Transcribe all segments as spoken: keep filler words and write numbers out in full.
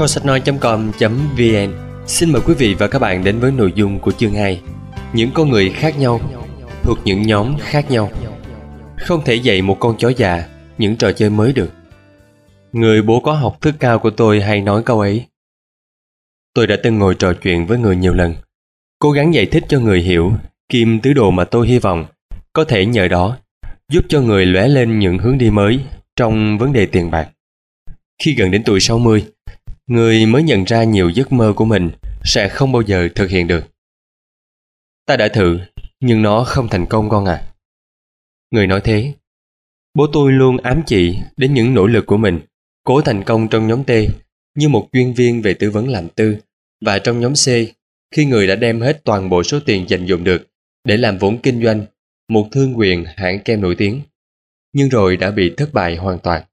kho sách nói chấm com chấm vn xin mời quý vị và các bạn đến với nội dung của chương hai. Những con người khác nhau thuộc những nhóm khác nhau. Không thể dạy một con chó già những trò chơi mới được. Người bố có học thức cao của tôi hay nói câu ấy. Tôi đã từng ngồi trò chuyện với người nhiều lần, cố gắng giải thích cho người hiểu kim tứ đồ mà tôi hy vọng có thể nhờ đó giúp cho người lóe lên những hướng đi mới trong vấn đề tiền bạc. Khi gần đến tuổi sáu mươi, người mới nhận ra nhiều giấc mơ của mình sẽ không bao giờ thực hiện được. Ta đã thử, nhưng nó không thành công con à. Người nói thế. Bố tôi luôn ám chỉ đến những nỗ lực của mình, cố thành công trong nhóm T như một chuyên viên về tư vấn làm tư, và trong nhóm C khi người đã đem hết toàn bộ số tiền dành dụm được để làm vốn kinh doanh một thương quyền hãng kem nổi tiếng, nhưng rồi đã bị thất bại hoàn toàn.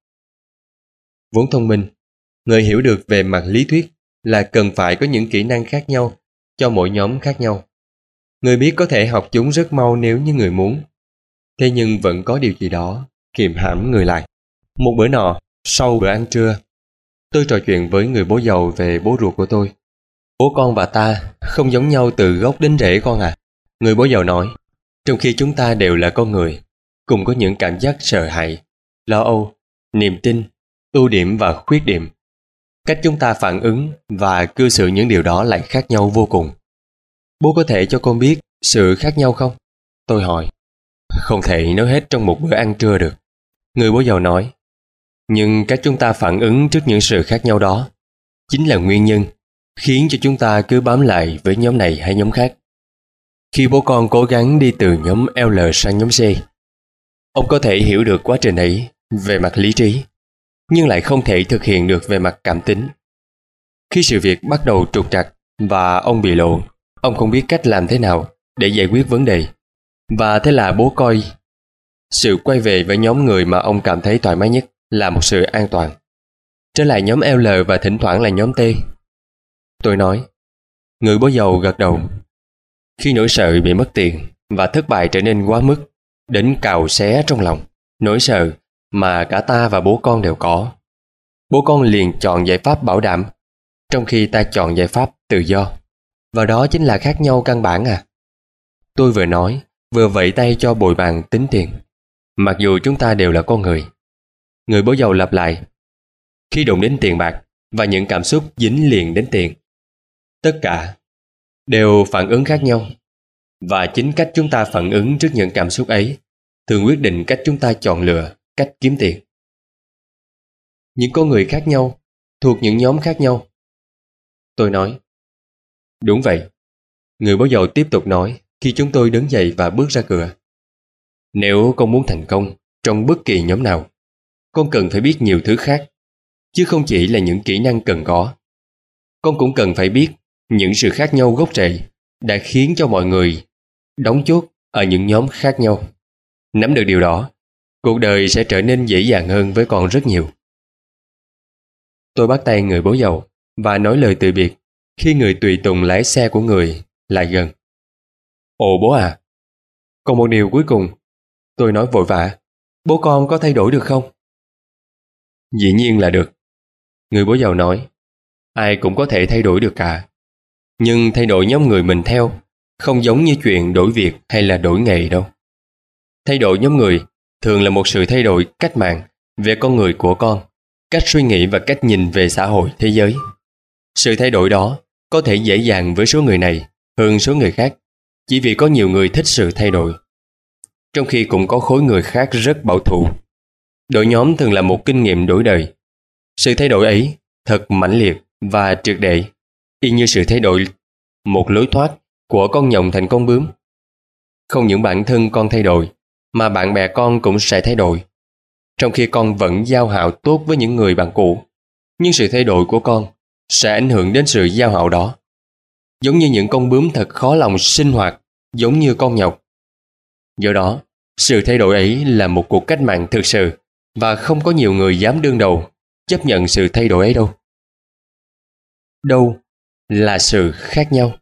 Vốn thông minh, người hiểu được về mặt lý thuyết là cần phải có những kỹ năng khác nhau cho mỗi nhóm khác nhau. Người biết có thể học chúng rất mau nếu như người muốn. Thế nhưng vẫn có điều gì đó kiềm hãm người lại. Một bữa nọ, sau bữa ăn trưa, tôi trò chuyện với người bố giàu về bố ruột của tôi. Bố con và ta không giống nhau từ gốc đến rễ con à. Người bố giàu nói, trong khi chúng ta đều là con người, cùng có những cảm giác sợ hãi, lo âu, niềm tin, ưu điểm và khuyết điểm. Cách chúng ta phản ứng và cư xử những điều đó lại khác nhau vô cùng. Bố có thể cho con biết sự khác nhau không? Tôi hỏi. Không thể nói hết trong một bữa ăn trưa được. Người bố giàu nói. Nhưng cách chúng ta phản ứng trước những sự khác nhau đó chính là nguyên nhân khiến cho chúng ta cứ bám lại với nhóm này hay nhóm khác. Khi bố con cố gắng đi từ nhóm L sang nhóm C, ông có thể hiểu được quá trình ấy về mặt lý trí, nhưng lại không thể thực hiện được về mặt cảm tính. Khi sự việc bắt đầu trục trặc và ông bị lộ, ông không biết cách làm thế nào để giải quyết vấn đề. Và thế là bố coi sự quay về với nhóm người mà ông cảm thấy thoải mái nhất là một sự an toàn. Trở lại nhóm L và thỉnh thoảng là nhóm T. Tôi nói. Người bố giàu gật đầu. Khi nỗi sợ bị mất tiền và thất bại trở nên quá mức, đến cào xé trong lòng, nỗi sợ mà cả ta và bố con đều có, bố con liền chọn giải pháp bảo đảm, trong khi ta chọn giải pháp tự do. Và đó chính là khác nhau căn bản à. Tôi vừa nói, vừa vẫy tay cho bồi bàn tính tiền. Mặc dù chúng ta đều là con người. Người bố giàu lặp lại. Khi đụng đến tiền bạc và những cảm xúc dính liền đến tiền, tất cả đều phản ứng khác nhau. Và chính cách chúng ta phản ứng trước những cảm xúc ấy thường quyết định cách chúng ta chọn lựa cách kiếm tiền. Những con người khác nhau thuộc những nhóm khác nhau. Tôi nói. Đúng vậy. Người bố giàu tiếp tục nói khi chúng tôi đứng dậy và bước ra cửa. Nếu con muốn thành công trong bất kỳ nhóm nào, con cần phải biết nhiều thứ khác, chứ không chỉ là những kỹ năng cần có. Con cũng cần phải biết những sự khác nhau gốc rễ đã khiến cho mọi người đóng chốt ở những nhóm khác nhau. Nắm được điều đó, cuộc đời sẽ trở nên dễ dàng hơn với con rất nhiều. Tôi bắt tay người bố giàu và nói lời từ biệt khi người tùy tùng lái xe của người lại gần. Ồ bố à, còn một điều cuối cùng. Tôi nói vội vã. Bố con có thay đổi được không? Dĩ nhiên là được. Người bố giàu nói. Ai cũng có thể thay đổi được cả. Nhưng thay đổi nhóm người mình theo không giống như chuyện đổi việc hay là đổi nghề đâu. Thay đổi nhóm người thường là một sự thay đổi cách mạng về con người của con, cách suy nghĩ và cách nhìn về xã hội thế giới. Sự thay đổi đó có thể dễ dàng với số người này hơn số người khác, chỉ vì có nhiều người thích sự thay đổi, trong khi cũng có khối người khác rất bảo thủ. Đổi nhóm thường là một kinh nghiệm đổi đời. Sự thay đổi ấy thật mãnh liệt và triệt để, y như sự thay đổi một lối thoát của con nhộng thành con bướm. Không những bản thân con thay đổi, mà bạn bè con cũng sẽ thay đổi. Trong khi con vẫn giao hảo tốt với những người bạn cũ, nhưng sự thay đổi của con sẽ ảnh hưởng đến sự giao hảo đó. Giống như những con bướm thật khó lòng sinh hoạt, giống như con nhộng. Do đó, sự thay đổi ấy là một cuộc cách mạng thực sự, và không có nhiều người dám đương đầu chấp nhận sự thay đổi ấy đâu. Đâu là sự khác nhau?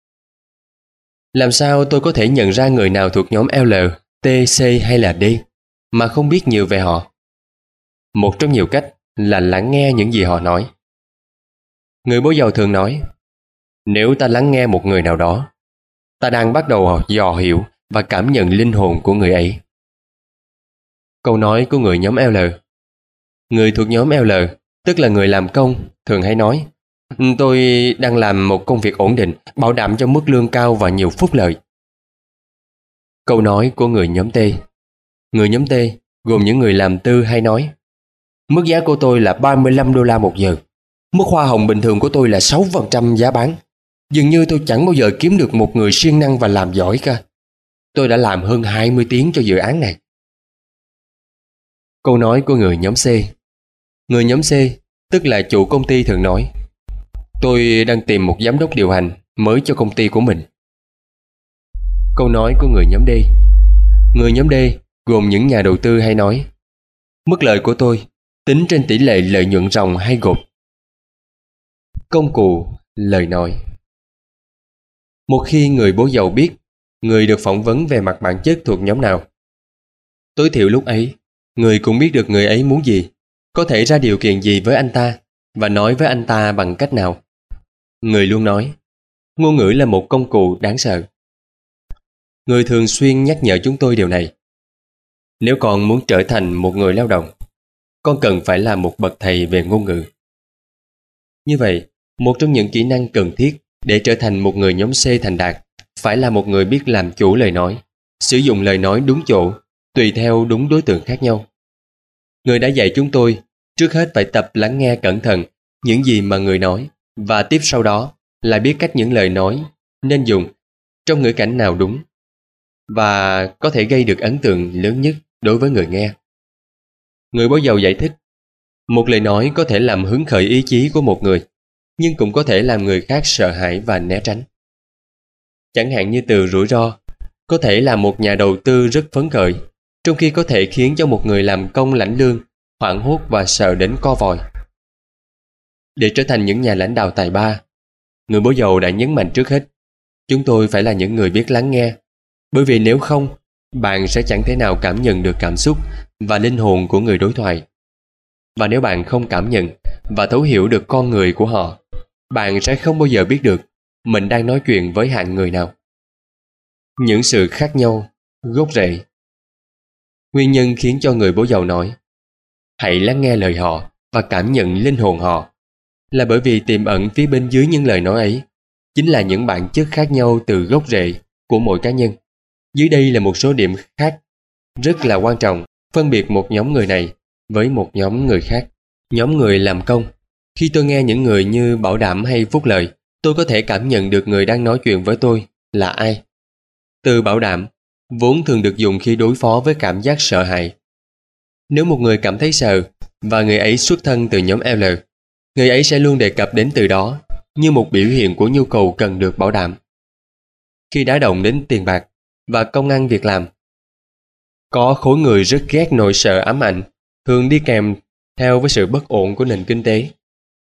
Làm sao tôi có thể nhận ra người nào thuộc nhóm L, T, C hay là D mà không biết nhiều về họ? Một trong nhiều cách là lắng nghe những gì họ nói. Người bố giàu thường nói, nếu ta lắng nghe một người nào đó, ta đang bắt đầu dò hiểu và cảm nhận linh hồn của người ấy. Câu nói của người nhóm L. Người thuộc nhóm L, tức là người làm công, thường hay nói, tôi đang làm một công việc ổn định, bảo đảm cho mức lương cao và nhiều phúc lợi. Câu nói của người nhóm T. Người nhóm T gồm những người làm tư hay nói, mức giá của tôi là ba mươi lăm đô la một giờ. Mức hoa hồng bình thường của tôi là sáu phần trăm giá bán. Dường như tôi chẳng bao giờ kiếm được một người siêng năng và làm giỏi cả. Tôi đã làm hơn hai mươi tiếng cho dự án này. Câu nói của người nhóm C. Người nhóm C, tức là chủ công ty thường nói, tôi đang tìm một giám đốc điều hành mới cho công ty của mình. Câu nói của người nhóm D. Người nhóm D gồm những nhà đầu tư hay nói, mức lợi của tôi tính trên tỷ lệ lợi nhuận ròng hay gộp. Công cụ lời nói. Một khi người bố giàu biết người được phỏng vấn về mặt bản chất thuộc nhóm nào, tối thiểu lúc ấy người cũng biết được người ấy muốn gì, có thể ra điều kiện gì với anh ta và nói với anh ta bằng cách nào. Người luôn nói, ngôn ngữ là một công cụ đáng sợ. Người thường xuyên nhắc nhở chúng tôi điều này. Nếu con muốn trở thành một người lao động, con cần phải là một bậc thầy về ngôn ngữ. Như vậy, một trong những kỹ năng cần thiết để trở thành một người nhóm C thành đạt phải là một người biết làm chủ lời nói, sử dụng lời nói đúng chỗ, tùy theo đúng đối tượng khác nhau. Người đã dạy chúng tôi trước hết phải tập lắng nghe cẩn thận những gì mà người nói, và tiếp sau đó là biết cách những lời nói nên dùng trong ngữ cảnh nào đúng và có thể gây được ấn tượng lớn nhất đối với người nghe. Người bố giàu giải thích, một lời nói có thể làm hứng khởi ý chí của một người, nhưng cũng có thể làm người khác sợ hãi và né tránh. Chẳng hạn như từ rủi ro, có thể làm một nhà đầu tư rất phấn khởi, trong khi có thể khiến cho một người làm công lãnh lương hoảng hốt và sợ đến co vòi. Để trở thành những nhà lãnh đạo tài ba, người bố giàu đã nhấn mạnh trước hết, chúng tôi phải là những người biết lắng nghe, bởi vì nếu không, bạn sẽ chẳng thể nào cảm nhận được cảm xúc và linh hồn của người đối thoại. Và nếu bạn không cảm nhận và thấu hiểu được con người của họ, bạn sẽ không bao giờ biết được mình đang nói chuyện với hạng người nào. Những sự khác nhau, gốc rễ. Nguyên nhân khiến cho người bố giàu nói, hãy lắng nghe lời họ và cảm nhận linh hồn họ, là bởi vì tiềm ẩn phía bên dưới những lời nói ấy chính là những bản chất khác nhau từ gốc rễ của mỗi cá nhân. Dưới đây là một số điểm khác rất là quan trọng phân biệt một nhóm người này với một nhóm người khác. Nhóm người làm công. Khi tôi nghe những người như Bảo Đảm hay Phúc Lợi, tôi có thể cảm nhận được người đang nói chuyện với tôi là ai. Từ Bảo Đảm vốn thường được dùng khi đối phó với cảm giác sợ hãi. Nếu một người cảm thấy sợ và người ấy xuất thân từ nhóm L, người ấy sẽ luôn đề cập đến từ đó như một biểu hiện của nhu cầu cần được bảo đảm. Khi đã động đến tiền bạc và công ăn việc làm, có khối người rất ghét nỗi sợ ám ảnh, thường đi kèm theo với sự bất ổn của nền kinh tế.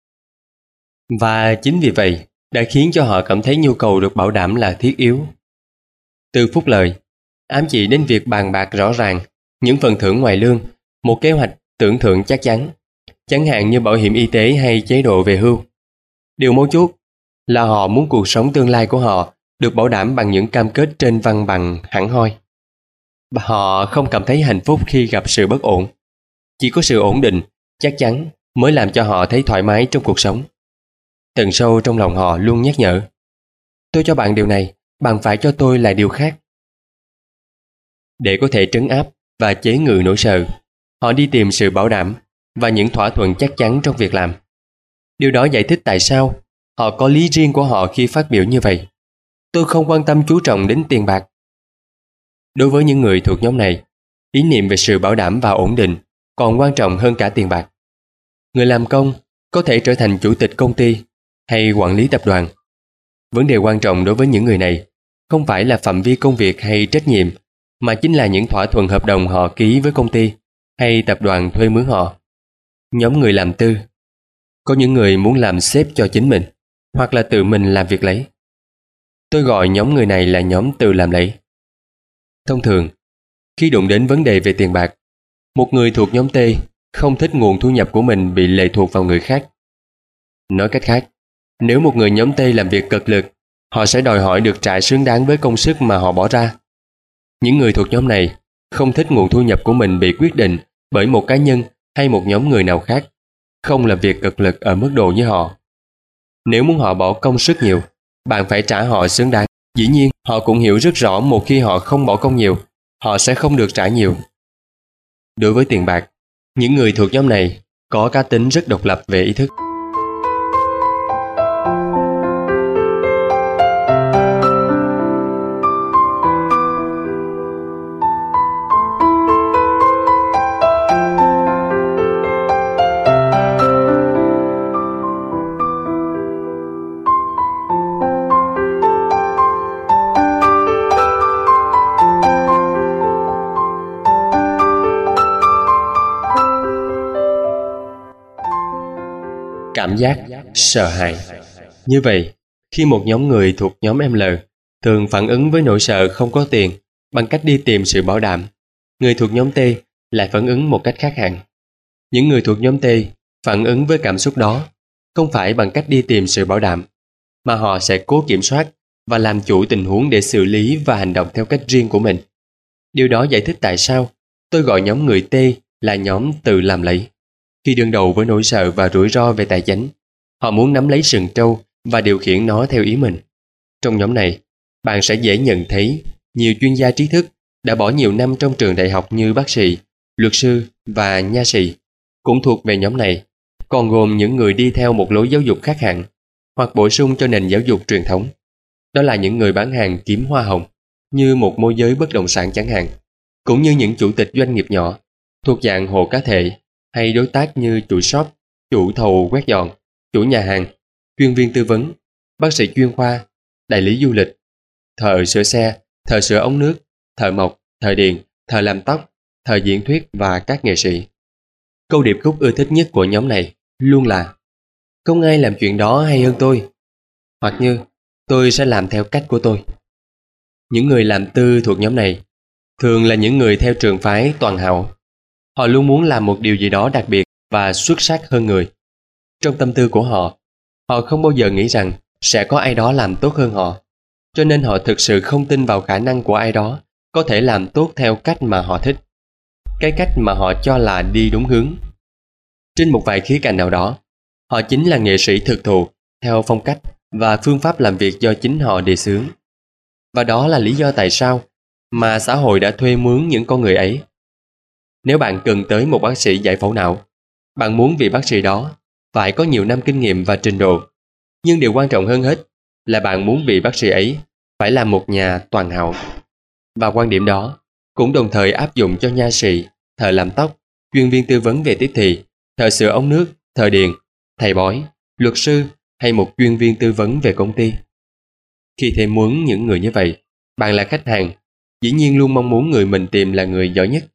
Và chính vì vậy đã khiến cho họ cảm thấy nhu cầu được bảo đảm là thiết yếu. Từ Phúc Lợi ám chỉ đến việc bàn bạc rõ ràng những phần thưởng ngoài lương, một kế hoạch tưởng thưởng chắc chắn, chẳng hạn như bảo hiểm y tế hay chế độ về hưu. Điều mấu chốt là họ muốn cuộc sống tương lai của họ được bảo đảm bằng những cam kết trên văn bằng hẳn hoi. Và họ không cảm thấy hạnh phúc khi gặp sự bất ổn. Chỉ có sự ổn định, chắc chắn mới làm cho họ thấy thoải mái trong cuộc sống. Tận sâu trong lòng họ luôn nhắc nhở, tôi cho bạn điều này, bạn phải cho tôi là điều khác. Để có thể trấn áp và chế ngự nỗi sợ, họ đi tìm sự bảo đảm và những thỏa thuận chắc chắn trong việc làm. Điều đó giải thích tại sao họ có lý riêng của họ khi phát biểu như vậy. Tôi không quan tâm chú trọng đến tiền bạc. Đối với những người thuộc nhóm này, ý niệm về sự bảo đảm và ổn định còn quan trọng hơn cả tiền bạc. Người làm công có thể trở thành chủ tịch công ty hay quản lý tập đoàn. Vấn đề quan trọng đối với những người này không phải là phạm vi công việc hay trách nhiệm, mà chính là những thỏa thuận hợp đồng họ ký với công ty hay tập đoàn thuê mướn họ. Nhóm người làm tư. Có những người muốn làm sếp cho chính mình, hoặc là tự mình làm việc lấy. Tôi gọi nhóm người này là nhóm tự làm lấy. Thông thường, khi đụng đến vấn đề về tiền bạc, một người thuộc nhóm T không thích nguồn thu nhập của mình bị lệ thuộc vào người khác. Nói cách khác, Nếu một người nhóm T làm việc cực lực, họ sẽ đòi hỏi được trả xứng đáng với công sức mà họ bỏ ra. Những người thuộc nhóm này không thích nguồn thu nhập của mình bị quyết định bởi một cá nhân hay một nhóm người nào khác, không làm việc cực lực ở mức độ như họ. Nếu muốn họ bỏ công sức nhiều, bạn phải trả họ xứng đáng. Dĩ nhiên, họ cũng hiểu rất rõ một khi họ không bỏ công nhiều, họ sẽ không được trả nhiều. Đối với tiền bạc, những người thuộc nhóm này có cá tính rất độc lập về ý thức. Cảm giác sợ hãi. Như vậy, khi một nhóm người thuộc nhóm M L thường phản ứng với nỗi sợ không có tiền bằng cách đi tìm sự bảo đảm, người thuộc nhóm T lại phản ứng một cách khác hẳn. Những người thuộc nhóm T phản ứng với cảm xúc đó không phải bằng cách đi tìm sự bảo đảm, mà họ sẽ cố kiểm soát và làm chủ tình huống để xử lý và hành động theo cách riêng của mình. Điều đó giải thích tại sao tôi gọi nhóm người T là nhóm tự làm lấy. Khi đương đầu với nỗi sợ và rủi ro về tài chính, họ muốn nắm lấy sừng trâu và điều khiển nó theo ý mình. Trong nhóm này, bạn sẽ dễ nhận thấy nhiều chuyên gia trí thức đã bỏ nhiều năm trong trường đại học như bác sĩ, luật sư và nha sĩ cũng thuộc về nhóm này, còn gồm những người đi theo một lối giáo dục khác hẳn hoặc bổ sung cho nền giáo dục truyền thống. Đó là những người bán hàng kiếm hoa hồng như một môi giới bất động sản chẳng hạn, cũng như những chủ tịch doanh nghiệp nhỏ thuộc dạng hộ cá thể hay đối tác như chủ shop, chủ thầu quét dọn, chủ nhà hàng, chuyên viên tư vấn, bác sĩ chuyên khoa, đại lý du lịch, thợ sửa xe, thợ sửa ống nước, thợ mộc, thợ điện, thợ làm tóc, thợ diễn thuyết và các nghệ sĩ. Câu điệp khúc ưa thích nhất của nhóm này luôn là không ai làm chuyện đó hay hơn tôi, hoặc như tôi sẽ làm theo cách của tôi. Những người làm tư thuộc nhóm này thường là những người theo trường phái toàn hảo. Họ luôn muốn làm một điều gì đó đặc biệt và xuất sắc hơn người. Trong tâm tư của họ, họ không bao giờ nghĩ rằng sẽ có ai đó làm tốt hơn họ, cho nên họ thực sự không tin vào khả năng của ai đó có thể làm tốt theo cách mà họ thích, cái cách mà họ cho là đi đúng hướng. Trên một vài khía cạnh nào đó, họ chính là nghệ sĩ thực thụ theo phong cách và phương pháp làm việc do chính họ đề xướng. Và đó là lý do tại sao mà xã hội đã thuê mướn những con người ấy. Nếu bạn cần tới một bác sĩ giải phẫu não, bạn muốn vị bác sĩ đó phải có nhiều năm kinh nghiệm và trình độ. Nhưng điều quan trọng hơn hết là bạn muốn vị bác sĩ ấy phải là một nhà toàn hảo. Và quan điểm đó cũng đồng thời áp dụng cho nha sĩ, thợ làm tóc, chuyên viên tư vấn về tiếp thị, thợ sửa ống nước, thợ điện, thầy bói, luật sư hay một chuyên viên tư vấn về công ty. Khi thuê mướn những người như vậy, bạn là khách hàng, dĩ nhiên luôn mong muốn người mình tìm là người giỏi nhất.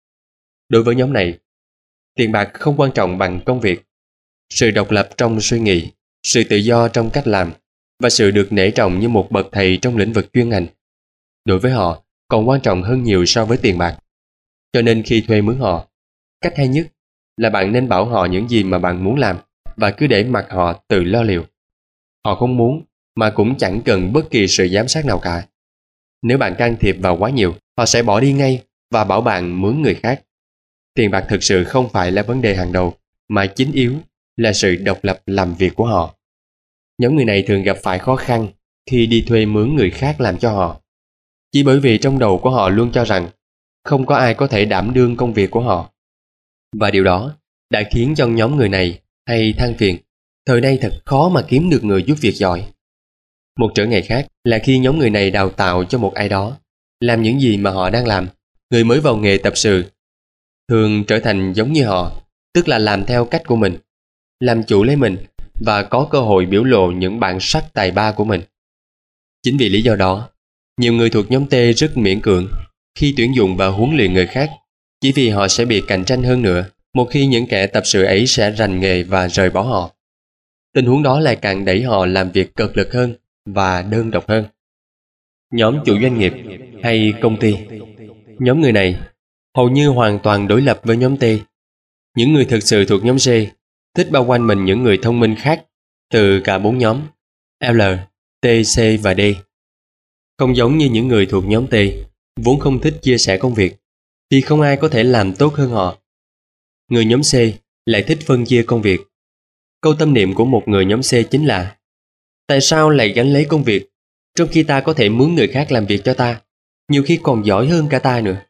Đối với nhóm này, tiền bạc không quan trọng bằng công việc. Sự độc lập trong suy nghĩ, sự tự do trong cách làm và sự được nể trọng như một bậc thầy trong lĩnh vực chuyên ngành, đối với họ còn quan trọng hơn nhiều so với tiền bạc. Cho nên khi thuê mướn họ, cách hay nhất là bạn nên bảo họ những gì mà bạn muốn làm và cứ để mặc họ tự lo liệu. Họ không muốn mà cũng chẳng cần bất kỳ sự giám sát nào cả. Nếu bạn can thiệp vào quá nhiều, họ sẽ bỏ đi ngay và bảo bạn mướn người khác. Tiền bạc thực sự không phải là vấn đề hàng đầu, mà chính yếu là sự độc lập làm việc của họ. Nhóm người này thường gặp phải khó khăn khi đi thuê mướn người khác làm cho họ, chỉ bởi vì trong đầu của họ luôn cho rằng không có ai có thể đảm đương công việc của họ. Và điều đó đã khiến cho nhóm người này hay than phiền, thời nay thật khó mà kiếm được người giúp việc giỏi. Một trở ngại khác là khi nhóm người này đào tạo cho một ai đó làm những gì mà họ đang làm, người mới vào nghề tập sự thường trở thành giống như họ, tức là làm theo cách của mình, làm chủ lấy mình và có cơ hội biểu lộ những bản sắc tài ba của mình. Chính vì lý do đó, nhiều người thuộc nhóm T rất miễn cưỡng khi tuyển dụng và huấn luyện người khác, chỉ vì họ sẽ bị cạnh tranh hơn nữa một khi những kẻ tập sự ấy sẽ rành nghề và rời bỏ họ. Tình huống đó lại càng đẩy họ làm việc cực lực hơn và đơn độc hơn. Nhóm chủ doanh nghiệp hay công ty. Nhóm người này hầu như hoàn toàn đối lập với nhóm T. Những người thực sự thuộc nhóm C thích bao quanh mình những người thông minh khác từ cả bốn nhóm L, T, C và D. Không giống như những người thuộc nhóm T, vốn không thích chia sẻ công việc, thì không ai có thể làm tốt hơn họ. Người nhóm C lại thích phân chia công việc. Câu tâm niệm của một người nhóm C chính là: tại sao lại gánh lấy công việc, trong khi ta có thể mướn người khác làm việc cho ta, nhiều khi còn giỏi hơn cả ta nữa.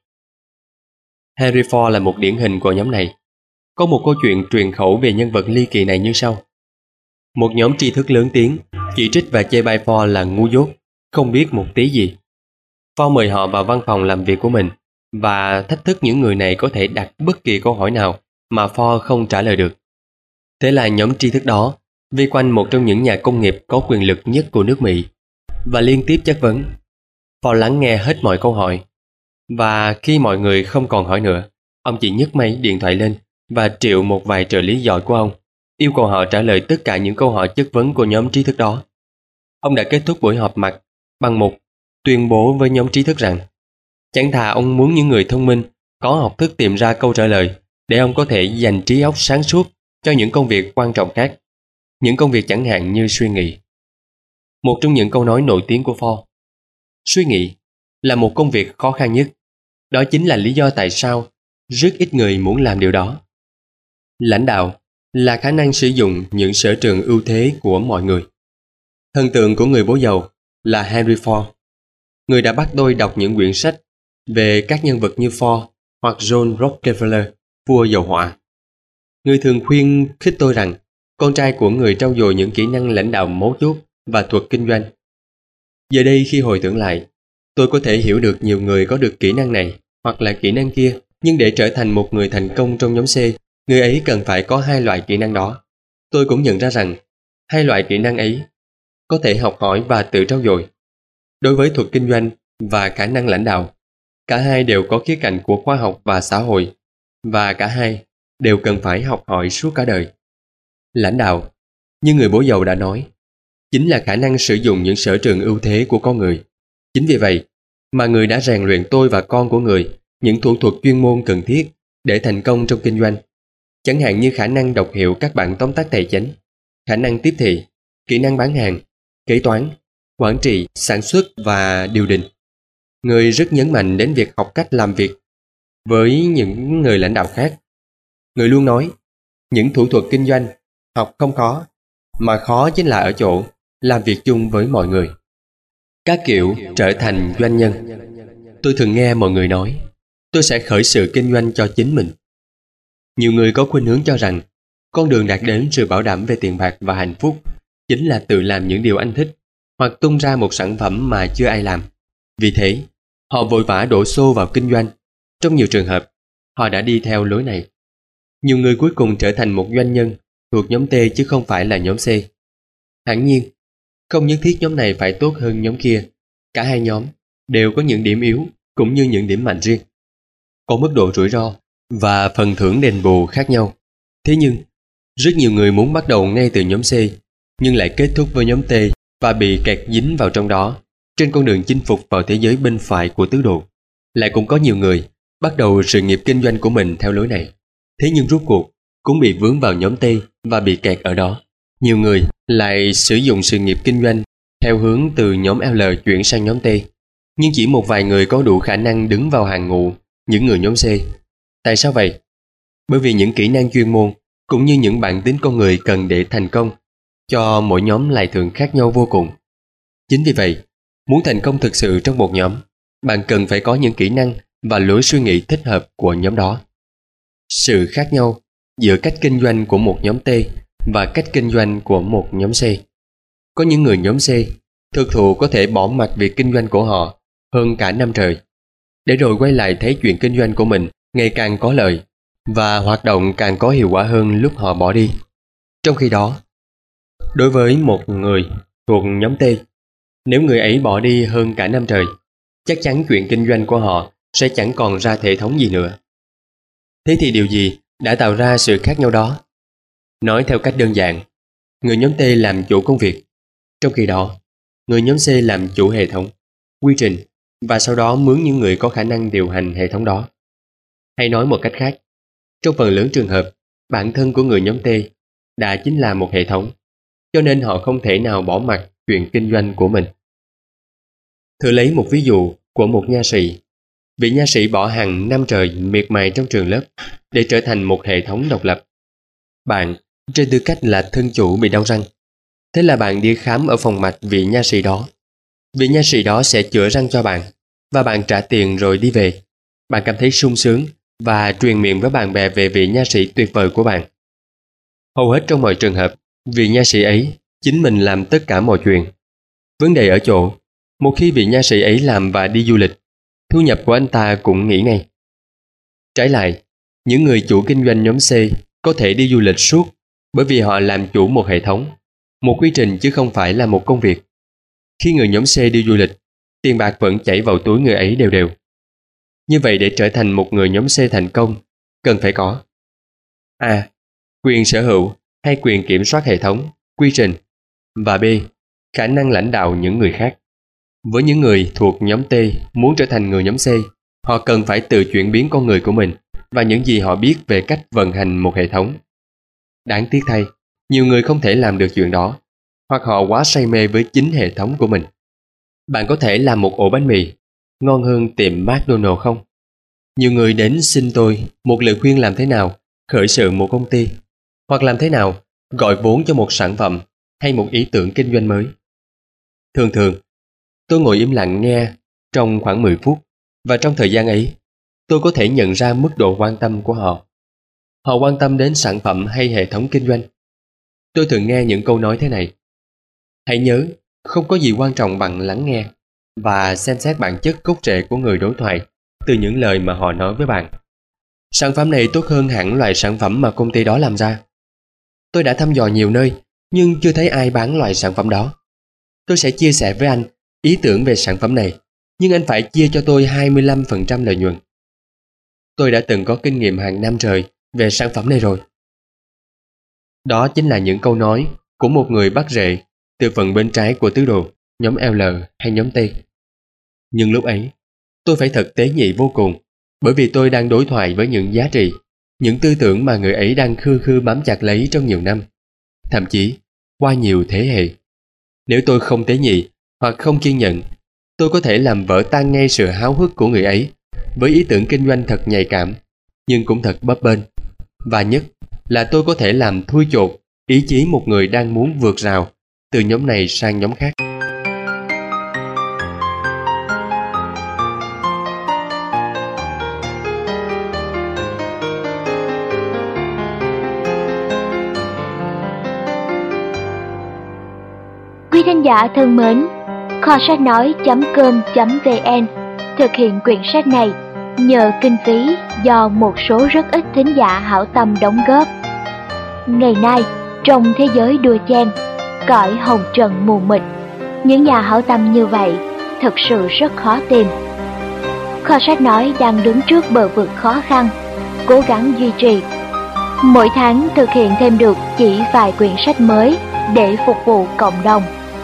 Henry Ford là một điển hình của nhóm này. Có một câu chuyện truyền khẩu về nhân vật ly kỳ này như sau. Một nhóm tri thức lớn tiếng chỉ trích và chê bai Ford là ngu dốt, không biết một tí gì. Ford mời họ vào văn phòng làm việc của mình và thách thức những người này có thể đặt bất kỳ câu hỏi nào mà Ford không trả lời được. Thế là nhóm tri thức đó vây quanh một trong những nhà công nghiệp có quyền lực nhất của nước Mỹ và liên tiếp chất vấn. Ford lắng nghe hết mọi câu hỏi, và khi mọi người không còn hỏi nữa, ông chỉ nhấc máy điện thoại lên và triệu một vài trợ lý giỏi của ông, yêu cầu họ trả lời tất cả những câu hỏi chất vấn của nhóm trí thức đó. Ông đã kết thúc buổi họp mặt bằng một tuyên bố với nhóm trí thức rằng chẳng thà ông muốn những người thông minh có học thức tìm ra câu trả lời để ông có thể dành trí óc sáng suốt cho những công việc quan trọng khác, những công việc chẳng hạn như suy nghĩ. Một trong những câu nói nổi tiếng của Ford: suy nghĩ là một công việc khó khăn nhất. Đó chính là lý do tại sao rất ít người muốn làm điều đó. Lãnh đạo là khả năng sử dụng những sở trường ưu thế của mọi người. Thần tượng của người bố giàu là Henry Ford. Người đã bắt tôi đọc những quyển sách về các nhân vật như Ford hoặc John Rockefeller, vua dầu hỏa. Người thường khuyên khích tôi rằng con trai của người trau dồi những kỹ năng lãnh đạo mấu chốt và thuật kinh doanh. Giờ đây khi hồi tưởng lại, tôi có thể hiểu được nhiều người có được kỹ năng này hoặc là kỹ năng kia, nhưng để trở thành một người thành công trong nhóm C, người ấy cần phải có hai loại kỹ năng đó. Tôi cũng nhận ra rằng hai loại kỹ năng ấy có thể học hỏi và tự trau dồi. Đối với thuật kinh doanh và khả năng lãnh đạo, cả hai đều có khía cạnh của khoa học và xã hội, và cả hai đều cần phải học hỏi suốt cả đời. Lãnh đạo, như người bố giàu đã nói, chính là khả năng sử dụng những sở trường ưu thế của con người. Chính vì vậy mà người đã rèn luyện tôi và con của người những thủ thuật chuyên môn cần thiết để thành công trong kinh doanh, chẳng hạn như khả năng đọc hiểu các bản tóm tắt tài chính, khả năng tiếp thị, kỹ năng bán hàng, kế toán, quản trị, sản xuất và điều đình. Người rất nhấn mạnh đến việc học cách làm việc với những người lãnh đạo khác. Người luôn nói, những thủ thuật kinh doanh học không khó, mà khó chính là ở chỗ làm việc chung với mọi người. Các kiểu trở thành doanh nhân. Tôi thường nghe mọi người nói, tôi sẽ khởi sự kinh doanh cho chính mình. Nhiều người có khuynh hướng cho rằng con đường đạt đến sự bảo đảm về tiền bạc và hạnh phúc chính là tự làm những điều anh thích hoặc tung ra một sản phẩm mà chưa ai làm. Vì thế, họ vội vã đổ xô vào kinh doanh. Trong nhiều trường hợp, họ đã đi theo lối này. Nhiều người cuối cùng trở thành một doanh nhân thuộc nhóm T chứ không phải là nhóm C. Hẳn nhiên, không nhất thiết nhóm này phải tốt hơn nhóm kia. Cả hai nhóm đều có những điểm yếu cũng như những điểm mạnh riêng, có mức độ rủi ro và phần thưởng đền bù khác nhau. Thế nhưng, rất nhiều người muốn bắt đầu ngay từ nhóm C, nhưng lại kết thúc với nhóm T và bị kẹt dính vào trong đó, trên con đường chinh phục vào thế giới bên phải của tứ đồ. Lại cũng có nhiều người bắt đầu sự nghiệp kinh doanh của mình theo lối này. Thế nhưng rốt cuộc cũng bị vướng vào nhóm T và bị kẹt ở đó. Nhiều người lại sử dụng sự nghiệp kinh doanh theo hướng từ nhóm L chuyển sang nhóm T, nhưng chỉ một vài người có đủ khả năng đứng vào hàng ngũ những người nhóm C. Tại sao vậy? Bởi vì những kỹ năng chuyên môn cũng như những bản tính con người cần để thành công cho mỗi nhóm lại thường khác nhau vô cùng. Chính vì vậy, muốn thành công thực sự trong một nhóm, bạn cần phải có những kỹ năng và lối suy nghĩ thích hợp của nhóm đó. Sự khác nhau giữa cách kinh doanh của một nhóm T và cách kinh doanh của một nhóm C. Có những người nhóm C thực thụ có thể bỏ mặc việc kinh doanh của họ hơn cả năm trời, để rồi quay lại thấy chuyện kinh doanh của mình ngày càng có lợi và hoạt động càng có hiệu quả hơn lúc họ bỏ đi. Trong khi đó, đối với một người thuộc nhóm T, nếu người ấy bỏ đi hơn cả năm trời, chắc chắn chuyện kinh doanh của họ sẽ chẳng còn ra hệ thống gì nữa. Thế thì điều gì đã tạo ra sự khác nhau đó? Nói theo cách đơn giản, người nhóm T làm chủ công việc, trong khi đó, người nhóm C làm chủ hệ thống, quy trình, và sau đó mướn những người có khả năng điều hành hệ thống đó. Hay nói một cách khác, trong phần lớn trường hợp, bản thân của người nhóm T đã chính là một hệ thống. cho nên họ không thể nào bỏ mặc chuyện kinh doanh của mình. Thử lấy một ví dụ của một nha sĩ. Vị nha sĩ bỏ hàng năm trời miệt mài trong trường lớp để trở thành một hệ thống độc lập. Bạn, trên tư cách là thân chủ bị đau răng, thế là bạn đi khám ở phòng mạch vị nha sĩ đó. Vị nha sĩ đó sẽ chữa răng cho bạn, và bạn trả tiền rồi đi về. Bạn cảm thấy sung sướng và truyền miệng với bạn bè về vị nha sĩ tuyệt vời của bạn. Hầu hết trong mọi trường hợp, vị nha sĩ ấy chính mình làm tất cả mọi chuyện. Vấn đề ở chỗ, một khi vị nha sĩ ấy làm và đi du lịch, thu nhập của anh ta cũng nghỉ ngay. Trái lại, những người chủ kinh doanh nhóm C có thể đi du lịch suốt bởi vì họ làm chủ một hệ thống, một quy trình chứ không phải là một công việc. Khi người nhóm C đi du lịch, tiền bạc vẫn chảy vào túi người ấy đều đều. Như vậy để trở thành một người nhóm C thành công, cần phải có A. Quyền sở hữu hay quyền kiểm soát hệ thống, quy trình, và B. Khả năng lãnh đạo những người khác. Với những người thuộc nhóm T muốn trở thành người nhóm C, họ cần phải tự chuyển biến con người của mình và những gì họ biết về cách vận hành một hệ thống. Đáng tiếc thay, nhiều người không thể làm được chuyện đó, hoặc họ quá say mê với chính hệ thống của mình. Bạn có thể làm một ổ bánh mì ngon hơn tiệm McDonald's không? Nhiều người đến xin tôi một lời khuyên làm thế nào khởi sự một công ty, hoặc làm thế nào gọi vốn cho một sản phẩm hay một ý tưởng kinh doanh mới. Thường thường, tôi ngồi im lặng nghe trong khoảng mười phút, và trong thời gian ấy, tôi có thể nhận ra mức độ quan tâm của họ. Họ quan tâm đến sản phẩm hay hệ thống kinh doanh. Tôi thường nghe những câu nói thế này: hãy nhớ, không có gì quan trọng bằng lắng nghe và xem xét bản chất gốc rễ của người đối thoại từ những lời mà họ nói với bạn. Sản phẩm này tốt hơn hẳn loại sản phẩm mà công ty đó làm ra. Tôi đã thăm dò nhiều nơi, nhưng chưa thấy ai bán loại sản phẩm đó. Tôi sẽ chia sẻ với anh ý tưởng về sản phẩm này, nhưng anh phải chia cho tôi hai mươi lăm phần trăm lợi nhuận. Tôi đã từng có kinh nghiệm hàng năm trời về sản phẩm này rồi. Đó chính là những câu nói của một người bắt rễ từ phần bên trái của tứ đồ, nhóm L hay nhóm T. Nhưng lúc ấy, tôi phải thật tế nhị vô cùng, bởi vì tôi đang đối thoại với những giá trị, những tư tưởng mà người ấy đang khư khư bám chặt lấy trong nhiều năm, thậm chí qua nhiều thế hệ. Nếu tôi không tế nhị hoặc không kiên nhẫn, tôi có thể làm vỡ tan ngay sự háo hức của người ấy với ý tưởng kinh doanh thật nhạy cảm, nhưng cũng thật bấp bênh. Và nhất là tôi có thể làm thui chột ý chí một người đang muốn vượt rào từ nhóm này sang nhóm khác. Quý thính giả thân mến, kho sách nói chấm com chấm vn thực hiện quyển sách này nhờ kinh phí do một số rất ít thính giả hảo tâm đóng góp. Ngày nay, trong thế giới đua chen, cõi hồng trần mù mịt, những nhà hảo tâm như vậy thật sự rất khó tìm. Kho sách nói đang đứng trước bờ vực khó khăn, cố gắng duy trì. Mỗi tháng thực hiện thêm được chỉ vài quyển sách mới để phục vụ cộng đồng.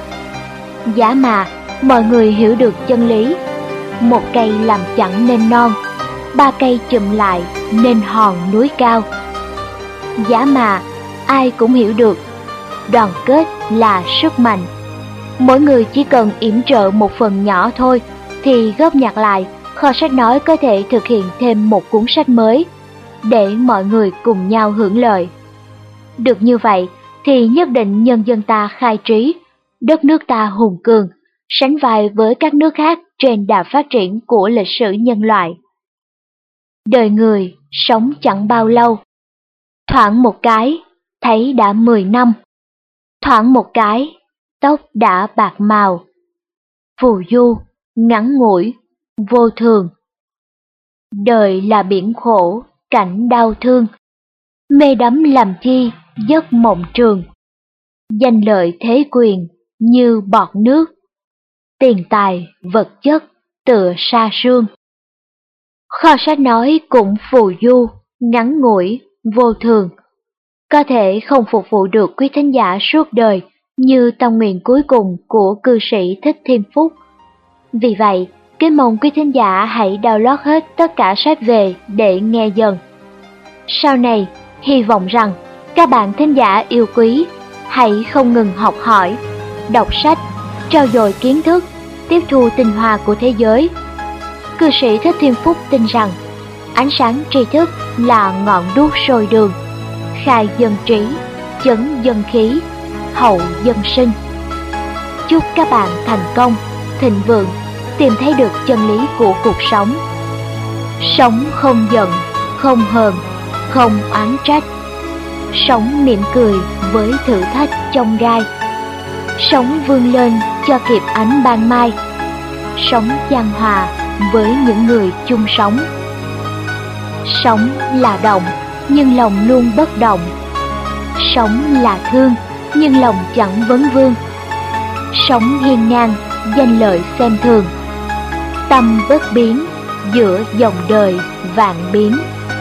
Giá mà mọi người hiểu được chân lý: một cây làm chẳng nên non, ba cây chụm lại nên hòn núi cao. Giá mà ai cũng hiểu được đoàn kết là sức mạnh. Mỗi người chỉ cần yểm trợ một phần nhỏ thôi thì góp nhặt lại, kho sách nói có thể thực hiện thêm một cuốn sách mới để mọi người cùng nhau hưởng lợi. Được như vậy thì nhất định nhân dân ta khai trí, đất nước ta hùng cường, sánh vai với các nước khác trên đà phát triển của lịch sử nhân loại. Đời người sống chẳng bao lâu, thoảng một cái thấy đã mười năm, thoảng một cái tóc đã bạc màu. Phù du, ngắn ngủi, vô thường. Đời là biển khổ, cảnh đau thương, mê đắm làm chi giấc mộng trường. Danh lợi thế quyền như bọt nước, tiền tài vật chất tựa sa sương. Kho sách nói cũng phù du, ngắn ngủi, vô thường, có thể không phục vụ được quý thính giả suốt đời như tâm nguyện cuối cùng của cư sĩ Thích Thiên Phúc. Vì vậy, kính mong quý thính giả hãy download hết tất cả sách về để nghe dần. Sau này, hy vọng rằng các bạn thính giả yêu quý Hãy không ngừng học hỏi, đọc sách, trau dồi kiến thức, tiếp thu tinh hoa của thế giới. Cư sĩ Thích Thiên Phúc tin rằng ánh sáng tri thức là ngọn đuốc soi đường, khai dân trí, chấn dân khí, hậu dân sinh. Chúc các bạn thành công, thịnh vượng, tìm thấy được chân lý của cuộc sống. Sống không giận, không hờn, không oán trách. Sống mỉm cười với thử thách chông gai. Sống vươn lên cho kịp ánh ban mai. Sống chan hòa với những người chung sống. Sống là động, nhưng lòng luôn bất động. Sống là thương, nhưng lòng chẳng vấn vương. Sống hiên ngang, danh lợi xem thường. Tâm bất biến, giữa dòng đời vạn biến.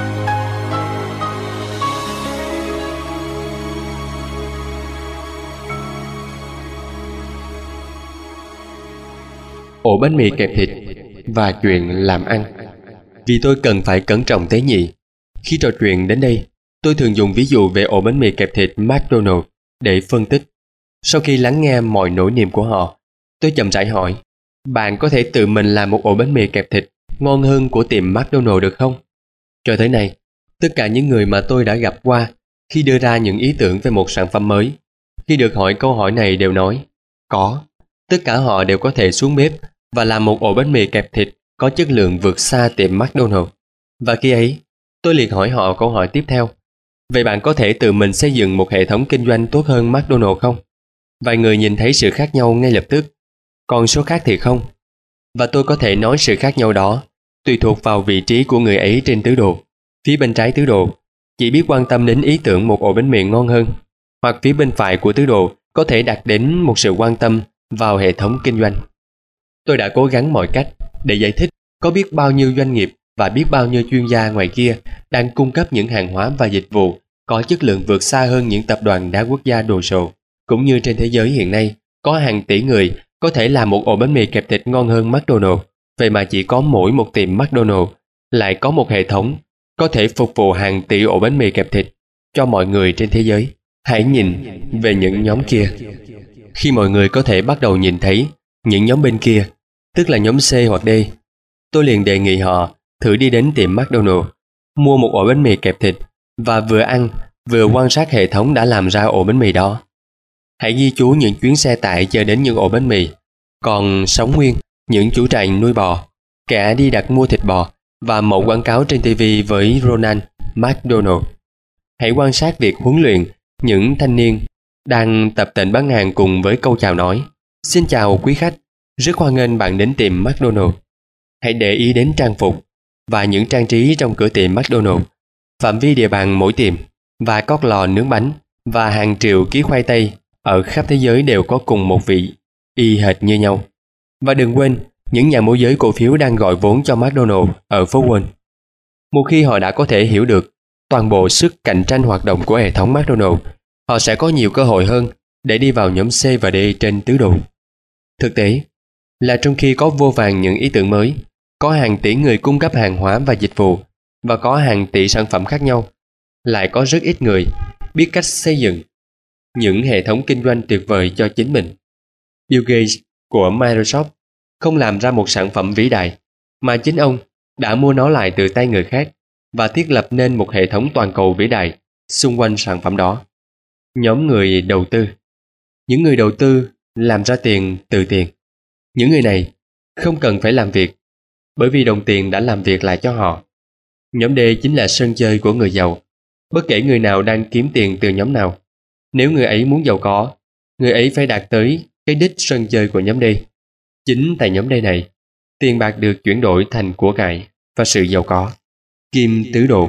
Ổ bánh mì kẹp thịt và chuyện làm ăn. Vì tôi cần phải cẩn trọng tế nhị. Khi trò chuyện đến đây, tôi thường dùng ví dụ về ổ bánh mì kẹp thịt McDonald's để phân tích. Sau khi lắng nghe mọi nỗi niềm của họ, tôi chậm rãi hỏi, bạn có thể tự mình làm một ổ bánh mì kẹp thịt ngon hơn của tiệm McDonald's được không? Cho tới nay, tất cả những người mà tôi đã gặp qua khi đưa ra những ý tưởng về một sản phẩm mới, khi được hỏi câu hỏi này đều nói, có. Tất cả họ đều có thể xuống bếp và làm một ổ bánh mì kẹp thịt có chất lượng vượt xa tiệm McDonald's. Và khi ấy, tôi liền hỏi họ câu hỏi tiếp theo. Vậy bạn có thể tự mình xây dựng một hệ thống kinh doanh tốt hơn McDonald's không? Vài người nhìn thấy sự khác nhau ngay lập tức, còn số khác thì không. Và tôi có thể nói sự khác nhau đó tùy thuộc vào vị trí của người ấy trên tứ đồ. Phía bên trái tứ đồ chỉ biết quan tâm đến ý tưởng một ổ bánh mì ngon hơn, hoặc phía bên phải của tứ đồ có thể đặt đến một sự quan tâm vào hệ thống kinh doanh. Tôi đã cố gắng mọi cách để giải thích có biết bao nhiêu doanh nghiệp và biết bao nhiêu chuyên gia ngoài kia đang cung cấp những hàng hóa và dịch vụ có chất lượng vượt xa hơn những tập đoàn đa quốc gia đồ sộ. Cũng như trên thế giới hiện nay, có hàng tỷ người có thể làm một ổ bánh mì kẹp thịt ngon hơn McDonald's, vậy mà chỉ có mỗi một tiệm McDonald's lại có một hệ thống có thể phục vụ hàng tỷ ổ bánh mì kẹp thịt cho mọi người trên thế giới. Hãy nhìn về những nhóm kia. Khi mọi người có thể bắt đầu nhìn thấy những nhóm bên kia, tức là nhóm C hoặc D, tôi liền đề nghị họ thử đi đến tiệm McDonald's, mua một ổ bánh mì kẹp thịt và vừa ăn vừa quan sát hệ thống đã làm ra ổ bánh mì đó. Hãy ghi chú những chuyến xe tải chờ đến những ổ bánh mì, còn sống nguyên những chủ trại nuôi bò, kẻ đi đặt mua thịt bò và mẫu quảng cáo trên ti vi với Ronald McDonald. Hãy quan sát việc huấn luyện những thanh niên đang tập tễnh bán hàng cùng với câu chào nói: "Xin chào quý khách, rất hoan nghênh bạn đến tiệm McDonald." Hãy để ý đến trang phục và những trang trí trong cửa tiệm McDonald, phạm vi địa bàn mỗi tiệm và các lò nướng bánh và hàng triệu ký khoai tây ở khắp thế giới đều có cùng một vị y hệt như nhau. Và đừng quên những nhà môi giới cổ phiếu đang gọi vốn cho McDonald ở phố Wall. Một khi họ đã có thể hiểu được toàn bộ sức cạnh tranh hoạt động của hệ thống McDonald, họ sẽ có nhiều cơ hội hơn để đi vào nhóm C và D trên tứ đồ. Thực tế là trong khi có vô vàn những ý tưởng mới, có hàng tỷ người cung cấp hàng hóa và dịch vụ và có hàng tỷ sản phẩm khác nhau, lại có rất ít người biết cách xây dựng những hệ thống kinh doanh tuyệt vời cho chính mình. Bill Gates của Microsoft không làm ra một sản phẩm vĩ đại, mà chính ông đã mua nó lại từ tay người khác và thiết lập nên một hệ thống toàn cầu vĩ đại xung quanh sản phẩm đó. Nhóm người đầu tư. Những người đầu tư làm ra tiền từ tiền. Những người này không cần phải làm việc, bởi vì đồng tiền đã làm việc lại cho họ. Nhóm D chính là sân chơi của người giàu, bất kể người nào đang kiếm tiền từ nhóm nào. Nếu người ấy muốn giàu có, người ấy phải đạt tới cái đích sân chơi của nhóm D. Chính tại nhóm D này, tiền bạc được chuyển đổi thành của cải và sự giàu có. Kim tứ đồ.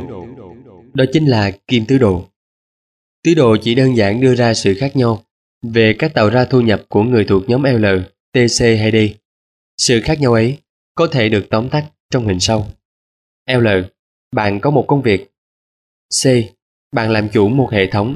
Đó chính là kim tứ đồ. Tứ đồ chỉ đơn giản đưa ra sự khác nhau về cách tạo ra thu nhập của người thuộc nhóm L, T, C hay D. Sự khác nhau ấy có thể được tóm tắt trong hình sau. L. Bạn có một công việc. C. Bạn làm chủ một hệ thống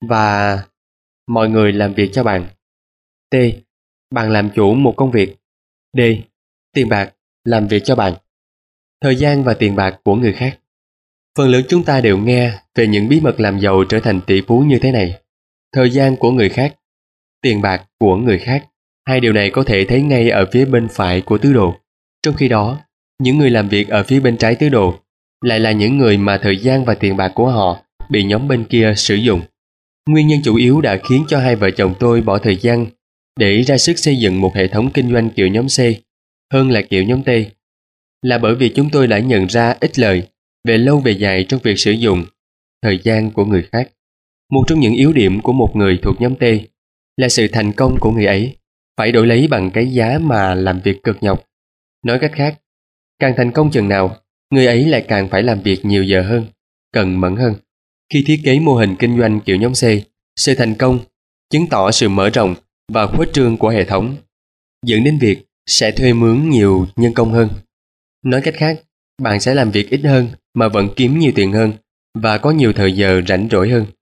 và mọi người làm việc cho bạn. T. Bạn làm chủ một công việc. D. Tiền bạc làm việc cho bạn. Thời gian và tiền bạc của người khác. Phần lớn chúng ta đều nghe về những bí mật làm giàu trở thành tỷ phú như thế này. thời gian của người khác, tiền bạc của người khác. Hai điều này có thể thấy ngay ở phía bên phải của tứ đồ. Trong khi đó, những người làm việc ở phía bên trái tứ đồ lại là những người mà thời gian và tiền bạc của họ bị nhóm bên kia sử dụng. Nguyên nhân chủ yếu đã khiến cho hai vợ chồng tôi bỏ thời gian để ra sức xây dựng một hệ thống kinh doanh kiểu nhóm C hơn là kiểu nhóm T là bởi vì chúng tôi đã nhận ra ích lợi về lâu về dài trong việc sử dụng thời gian của người khác. Một trong những yếu điểm của một người thuộc nhóm T là sự thành công của người ấy phải đổi lấy bằng cái giá mà làm việc cực nhọc. Nói cách khác, càng thành công chừng nào, người ấy lại càng phải làm việc nhiều giờ hơn, cần mẫn hơn. Khi thiết kế mô hình kinh doanh kiểu nhóm C, sự thành công chứng tỏ sự mở rộng và khuếch trương của hệ thống, dẫn đến việc sẽ thuê mướn nhiều nhân công hơn. Nói cách khác, bạn sẽ làm việc ít hơn mà vẫn kiếm nhiều tiền hơn và có nhiều thời giờ rảnh rỗi hơn.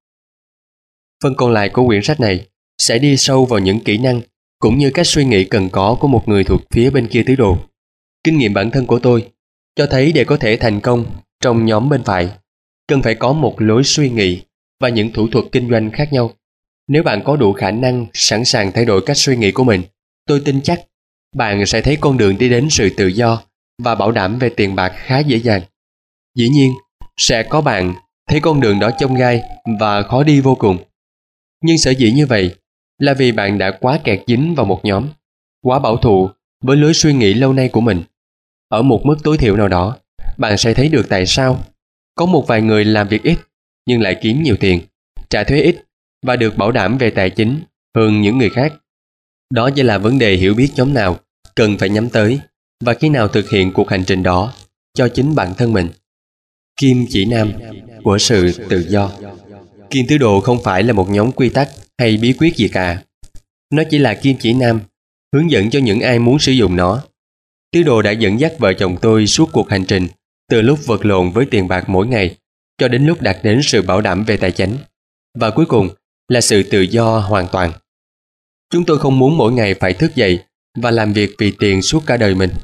Phần còn lại của quyển sách này sẽ đi sâu vào những kỹ năng cũng như cách suy nghĩ cần có của một người thuộc phía bên kia tứ đồ. Kinh nghiệm bản thân của tôi cho thấy để có thể thành công trong nhóm bên phải, cần phải có một lối suy nghĩ và những thủ thuật kinh doanh khác nhau. Nếu bạn có đủ khả năng sẵn sàng thay đổi cách suy nghĩ của mình, tôi tin chắc bạn sẽ thấy con đường đi đến sự tự do và bảo đảm về tiền bạc khá dễ dàng. Dĩ nhiên, sẽ có bạn thấy con đường đó chông gai và khó đi vô cùng. Nhưng sở dĩ như vậy là vì bạn đã quá kẹt dính vào một nhóm, quá bảo thủ với lối suy nghĩ lâu nay của mình. Ở một mức tối thiểu nào đó, bạn sẽ thấy được tại sao có một vài người làm việc ít nhưng lại kiếm nhiều tiền, trả thuế ít và được bảo đảm về tài chính hơn những người khác. Đó chỉ là vấn đề hiểu biết nhóm nào cần phải nhắm tới và khi nào thực hiện cuộc hành trình đó cho chính bản thân mình. Kim chỉ nam của sự tự do. Kim tứ đồ không phải là một nhóm quy tắc hay bí quyết gì cả. Nó chỉ là kim chỉ nam hướng dẫn cho những ai muốn sử dụng nó. Tứ đồ đã dẫn dắt vợ chồng tôi suốt cuộc hành trình, từ lúc vật lộn với tiền bạc mỗi ngày cho đến lúc đạt đến sự bảo đảm về tài chính, và cuối cùng là sự tự do hoàn toàn. Chúng tôi không muốn mỗi ngày phải thức dậy và làm việc vì tiền suốt cả đời mình.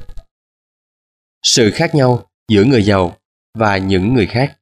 Sự khác nhau giữa người giàu và những người khác.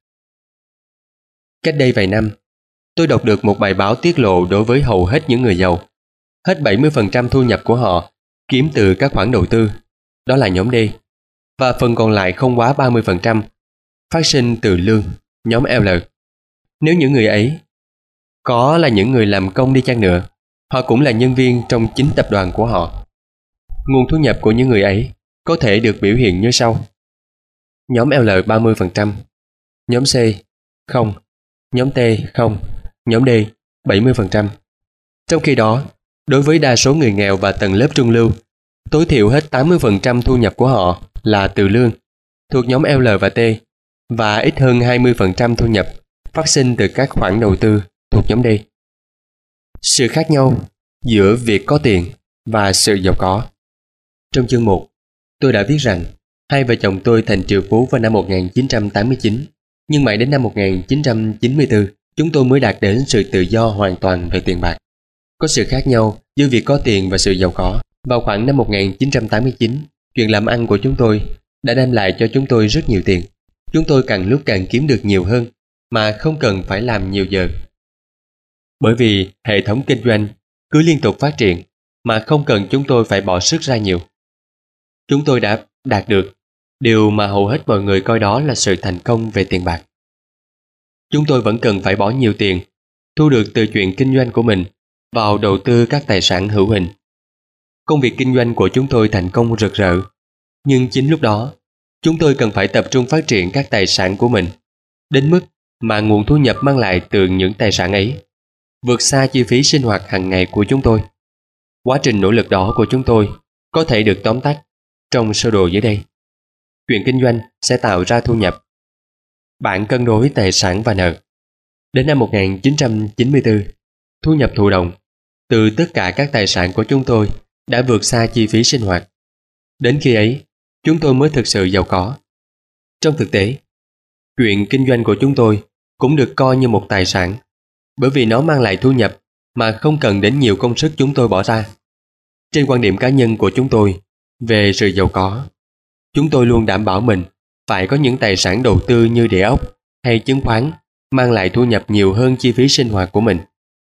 Cách đây vài năm, tôi đọc được một bài báo tiết lộ đối với hầu hết những người giàu, hết bảy mươi phần trăm thu nhập của họ kiếm từ các khoản đầu tư, đó là nhóm D, và phần còn lại không quá ba mươi phần trăm phát sinh từ lương, nhóm L. Nếu những người ấy có là những người làm công đi chăng nữa, họ cũng là nhân viên trong chính tập đoàn của họ. Nguồn thu nhập của những người ấy có thể được biểu hiện như sau. Nhóm L ba mươi phần trăm, nhóm C không, nhóm T không, nhóm D bảy mươi phần trăm. Trong khi đó, đối với đa số người nghèo và tầng lớp trung lưu, tối thiểu hết tám mươi phần trăm thu nhập của họ là từ lương, thuộc nhóm L và T, và ít hơn hai mươi phần trăm thu nhập phát sinh từ các khoản đầu tư thuộc nhóm D. Sự khác nhau giữa việc có tiền và sự giàu có. Trong chương một, tôi đã viết rằng hai vợ chồng tôi thành triệu phú vào năm một nghìn chín trăm tám mươi chín, nhưng mãi đến năm một nghìn chín trăm chín mươi tư, chúng tôi mới đạt đến sự tự do hoàn toàn về tiền bạc. Có sự khác nhau giữa việc có tiền và sự giàu có. Vào khoảng năm một nghìn chín trăm tám mươi chín, chuyện làm ăn của chúng tôi đã đem lại cho chúng tôi rất nhiều tiền. Chúng tôi càng lúc càng kiếm được nhiều hơn mà không cần phải làm nhiều giờ. Bởi vì hệ thống kinh doanh cứ liên tục phát triển mà không cần chúng tôi phải bỏ sức ra nhiều. Chúng tôi đã đạt được điều mà hầu hết mọi người coi đó là sự thành công về tiền bạc. Chúng tôi vẫn cần phải bỏ nhiều tiền thu được từ chuyện kinh doanh của mình vào đầu tư các tài sản hữu hình. Công việc kinh doanh của chúng tôi thành công rực rỡ, nhưng chính lúc đó, chúng tôi cần phải tập trung phát triển các tài sản của mình, đến mức mà nguồn thu nhập mang lại từ những tài sản ấy vượt xa chi phí sinh hoạt hàng ngày của chúng tôi. Quá trình nỗ lực đó của chúng tôi có thể được tóm tắt trong sơ đồ dưới đây. Chuyện kinh doanh sẽ tạo ra thu nhập. Bảng cân đối tài sản và nợ. Đến năm một nghìn chín trăm chín mươi tư, thu nhập thụ động từ tất cả các tài sản của chúng tôi đã vượt xa chi phí sinh hoạt. Đến khi ấy, chúng tôi mới thực sự giàu có. Trong thực tế, chuyện kinh doanh của chúng tôi cũng được coi như một tài sản, bởi vì nó mang lại thu nhập mà không cần đến nhiều công sức chúng tôi bỏ ra. Trên quan điểm cá nhân của chúng tôi về sự giàu có, chúng tôi luôn đảm bảo mình phải có những tài sản đầu tư như địa ốc hay chứng khoán mang lại thu nhập nhiều hơn chi phí sinh hoạt của mình.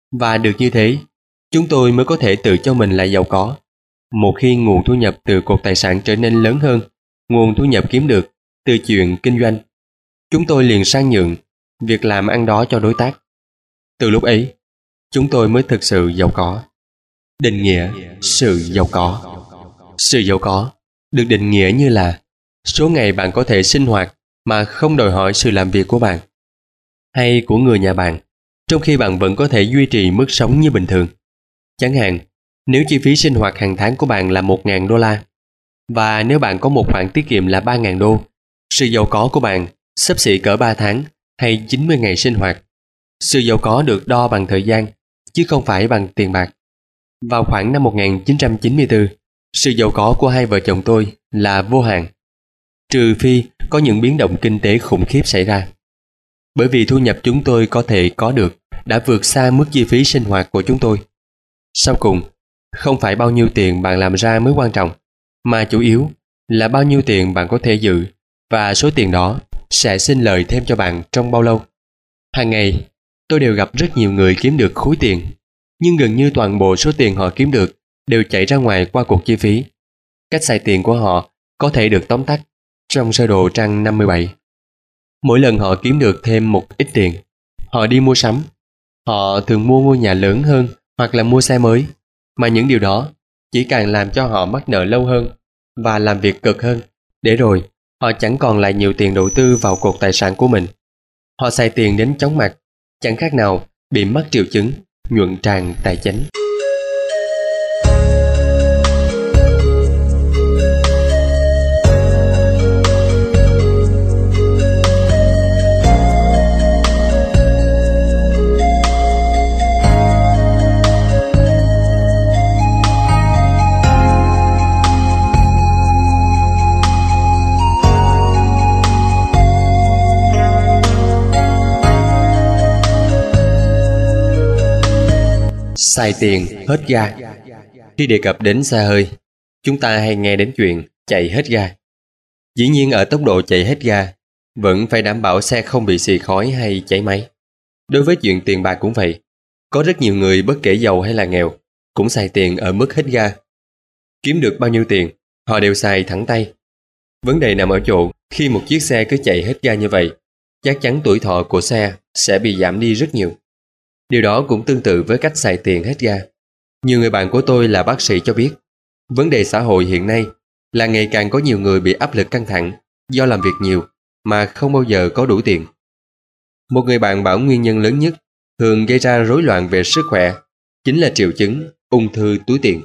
Và được như thế, chúng tôi mới có thể tự cho mình là giàu có. Một khi nguồn thu nhập từ cột tài sản trở nên lớn hơn nguồn thu nhập kiếm được từ chuyện kinh doanh, chúng tôi liền sang nhượng việc làm ăn đó cho đối tác. Từ lúc ấy, chúng tôi mới thực sự giàu có. Định nghĩa sự giàu có. Sự giàu có được định nghĩa như là số ngày bạn có thể sinh hoạt mà không đòi hỏi sự làm việc của bạn hay của người nhà bạn, trong khi bạn vẫn có thể duy trì mức sống như bình thường. Chẳng hạn, nếu chi phí sinh hoạt hàng tháng của bạn là một nghìn đô la, và nếu bạn có một khoản tiết kiệm là ba nghìn đô, sự giàu có của bạn xấp xỉ cỡ ba tháng hay chín mươi ngày sinh hoạt. Sự giàu có được đo bằng thời gian, chứ không phải bằng tiền bạc. Vào khoảng năm một nghìn chín trăm chín mươi tư, sự giàu có của hai vợ chồng tôi là vô hạn, trừ phi có những biến động kinh tế khủng khiếp xảy ra. Bởi vì thu nhập chúng tôi có thể có được đã vượt xa mức chi phí sinh hoạt của chúng tôi. Sau cùng, không phải bao nhiêu tiền bạn làm ra mới quan trọng, mà chủ yếu là bao nhiêu tiền bạn có thể giữ, và số tiền đó sẽ sinh lời thêm cho bạn trong bao lâu. Hàng ngày, tôi đều gặp rất nhiều người kiếm được khối tiền, nhưng gần như toàn bộ số tiền họ kiếm được đều chảy ra ngoài qua cuộc chi phí. Cách xài tiền của họ có thể được tóm tắt trong sơ đồ trang năm mươi bảy. Mỗi lần họ kiếm được thêm một ít tiền, họ đi mua sắm. Họ thường mua ngôi nhà lớn hơn hoặc là mua xe mới, mà những điều đó chỉ càng làm cho họ mắc nợ lâu hơn và làm việc cực hơn, để rồi họ chẳng còn lại nhiều tiền đầu tư vào cột tài sản của mình. Họ xài tiền đến chóng mặt, chẳng khác nào bị mắc triệu chứng nhuận tràng tài chánh. Xài tiền hết ga. Khi đề cập đến xe hơi, chúng ta hay nghe đến chuyện chạy hết ga. Dĩ nhiên ở tốc độ chạy hết ga, vẫn phải đảm bảo xe không bị xì khói hay cháy máy. Đối với chuyện tiền bạc cũng vậy. Có rất nhiều người bất kể giàu hay là nghèo, cũng xài tiền ở mức hết ga. Kiếm được bao nhiêu tiền, họ đều xài thẳng tay. Vấn đề nằm ở chỗ, khi một chiếc xe cứ chạy hết ga như vậy, chắc chắn tuổi thọ của xe sẽ bị giảm đi rất nhiều. Điều đó cũng tương tự với cách xài tiền hết ga. Nhiều người bạn của tôi là bác sĩ cho biết, vấn đề xã hội hiện nay là ngày càng có nhiều người bị áp lực căng thẳng do làm việc nhiều mà không bao giờ có đủ tiền. Một người bạn bảo nguyên nhân lớn nhất thường gây ra rối loạn về sức khỏe chính là triệu chứng ung thư túi tiền.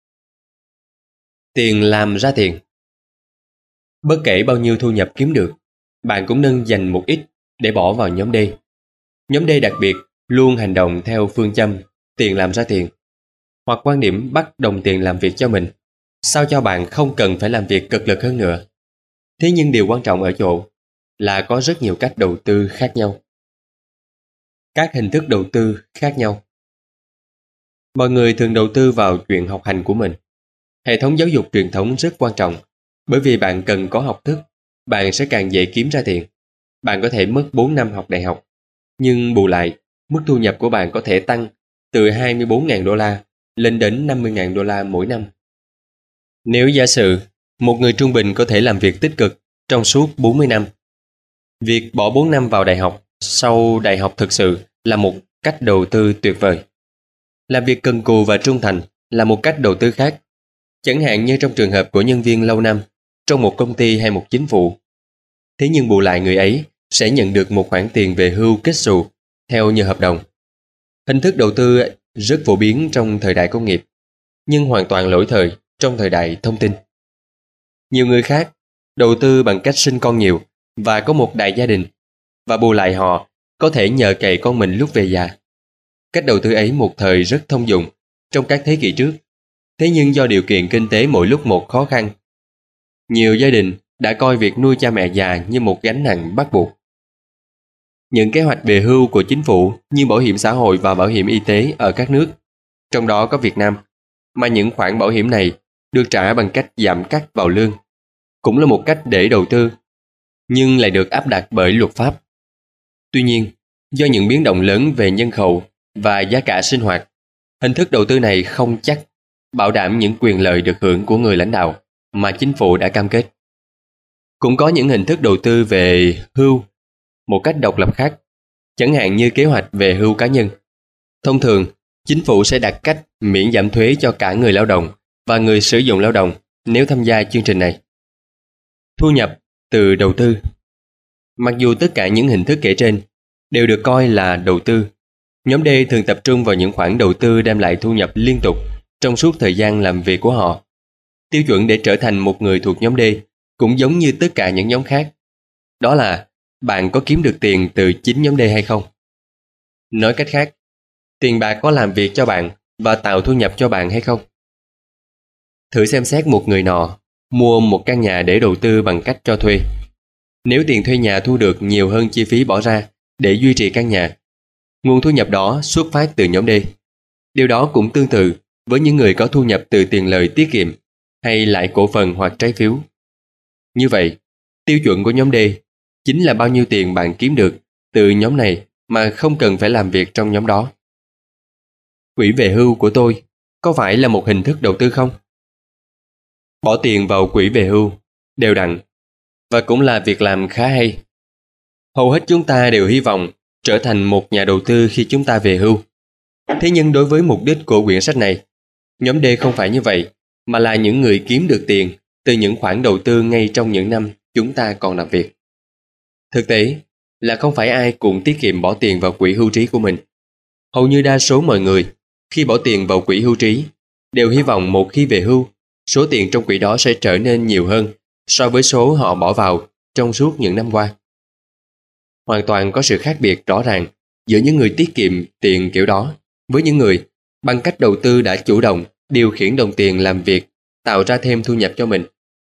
Tiền làm ra tiền. Bất kể bao nhiêu thu nhập kiếm được, bạn cũng nên dành một ít để bỏ vào nhóm D. Nhóm D đặc biệt luôn hành động theo phương châm tiền làm ra tiền, hoặc quan điểm bắt đồng tiền làm việc cho mình, sao cho bạn không cần phải làm việc cực lực hơn nữa. Thế nhưng điều quan trọng ở chỗ là có rất nhiều cách đầu tư khác nhau. Các hình thức đầu tư khác nhau. Mọi người thường đầu tư vào chuyện học hành của mình. Hệ thống giáo dục truyền thống rất quan trọng, bởi vì bạn cần có học thức, bạn sẽ càng dễ kiếm ra tiền. Bạn có thể mất bốn năm học đại học, nhưng bù lại, mức thu nhập của bạn có thể tăng từ hai mươi bốn nghìn đô la lên đến năm mươi nghìn đô la mỗi năm. Nếu giả sử một người trung bình có thể làm việc tích cực trong suốt bốn mươi năm, việc bỏ bốn năm vào đại học sau đại học thực sự là một cách đầu tư tuyệt vời. Làm việc cần cù và trung thành là một cách đầu tư khác, chẳng hạn như trong trường hợp của nhân viên lâu năm trong một công ty hay một chính phủ. Thế nhưng bù lại người ấy sẽ nhận được một khoản tiền về hưu kết xù theo như hợp đồng. Hình thức đầu tư rất phổ biến trong thời đại công nghiệp, nhưng hoàn toàn lỗi thời trong thời đại thông tin. Nhiều người khác đầu tư bằng cách sinh con nhiều và có một đại gia đình, và bù lại họ có thể nhờ cậy con mình lúc về già. Cách đầu tư ấy một thời rất thông dụng trong các thế kỷ trước. Thế nhưng do điều kiện kinh tế mỗi lúc một khó khăn, nhiều gia đình đã coi việc nuôi cha mẹ già như một gánh nặng bắt buộc. Những kế hoạch về hưu của chính phủ như bảo hiểm xã hội và bảo hiểm y tế ở các nước, trong đó có Việt Nam, mà những khoản bảo hiểm này được trả bằng cách giảm cắt vào lương, cũng là một cách để đầu tư, nhưng lại được áp đặt bởi luật pháp. Tuy nhiên, do những biến động lớn về nhân khẩu và giá cả sinh hoạt. Hình thức đầu tư này không chắc bảo đảm những quyền lợi được hưởng của người lãnh đạo mà chính phủ đã cam kết. Cũng có những hình thức đầu tư về hưu một cách độc lập khác, chẳng hạn như kế hoạch về hưu cá nhân. Thông thường, chính phủ sẽ đặt cách miễn giảm thuế cho cả người lao động và người sử dụng lao động nếu tham gia chương trình này. Thu nhập từ đầu tư. Mặc dù tất cả những hình thức kể trên đều được coi là đầu tư, nhóm D thường tập trung vào những khoản đầu tư đem lại thu nhập liên tục trong suốt thời gian làm việc của họ. Tiêu chuẩn để trở thành một người thuộc nhóm D cũng giống như tất cả những nhóm khác. Đó là bạn có kiếm được tiền từ chính nhóm D hay không? Nói cách khác, tiền bạc có làm việc cho bạn và tạo thu nhập cho bạn hay không? Thử xem xét một người nọ mua một căn nhà để đầu tư bằng cách cho thuê. Nếu tiền thuê nhà thu được nhiều hơn chi phí bỏ ra để duy trì căn nhà, nguồn thu nhập đó xuất phát từ nhóm D. Điều đó cũng tương tự với những người có thu nhập từ tiền lời tiết kiệm hay lãi cổ phần hoặc trái phiếu. Như vậy, tiêu chuẩn của nhóm D chính là bao nhiêu tiền bạn kiếm được từ nhóm này mà không cần phải làm việc trong nhóm đó. Quỹ về hưu của tôi có phải là một hình thức đầu tư không? Bỏ tiền vào quỹ về hưu đều đặn và cũng là việc làm khá hay. Hầu hết chúng ta đều hy vọng trở thành một nhà đầu tư khi chúng ta về hưu. Thế nhưng đối với mục đích của quyển sách này, nhóm D không phải như vậy, mà là những người kiếm được tiền từ những khoản đầu tư ngay trong những năm chúng ta còn làm việc. Thực tế là không phải ai cũng tiết kiệm bỏ tiền vào quỹ hưu trí của mình. Hầu như đa số mọi người khi bỏ tiền vào quỹ hưu trí đều hy vọng một khi về hưu, số tiền trong quỹ đó sẽ trở nên nhiều hơn so với số họ bỏ vào trong suốt những năm qua. Hoàn toàn có sự khác biệt rõ ràng giữa những người tiết kiệm tiền kiểu đó với những người bằng cách đầu tư đã chủ động điều khiển đồng tiền làm việc, tạo ra thêm thu nhập cho mình.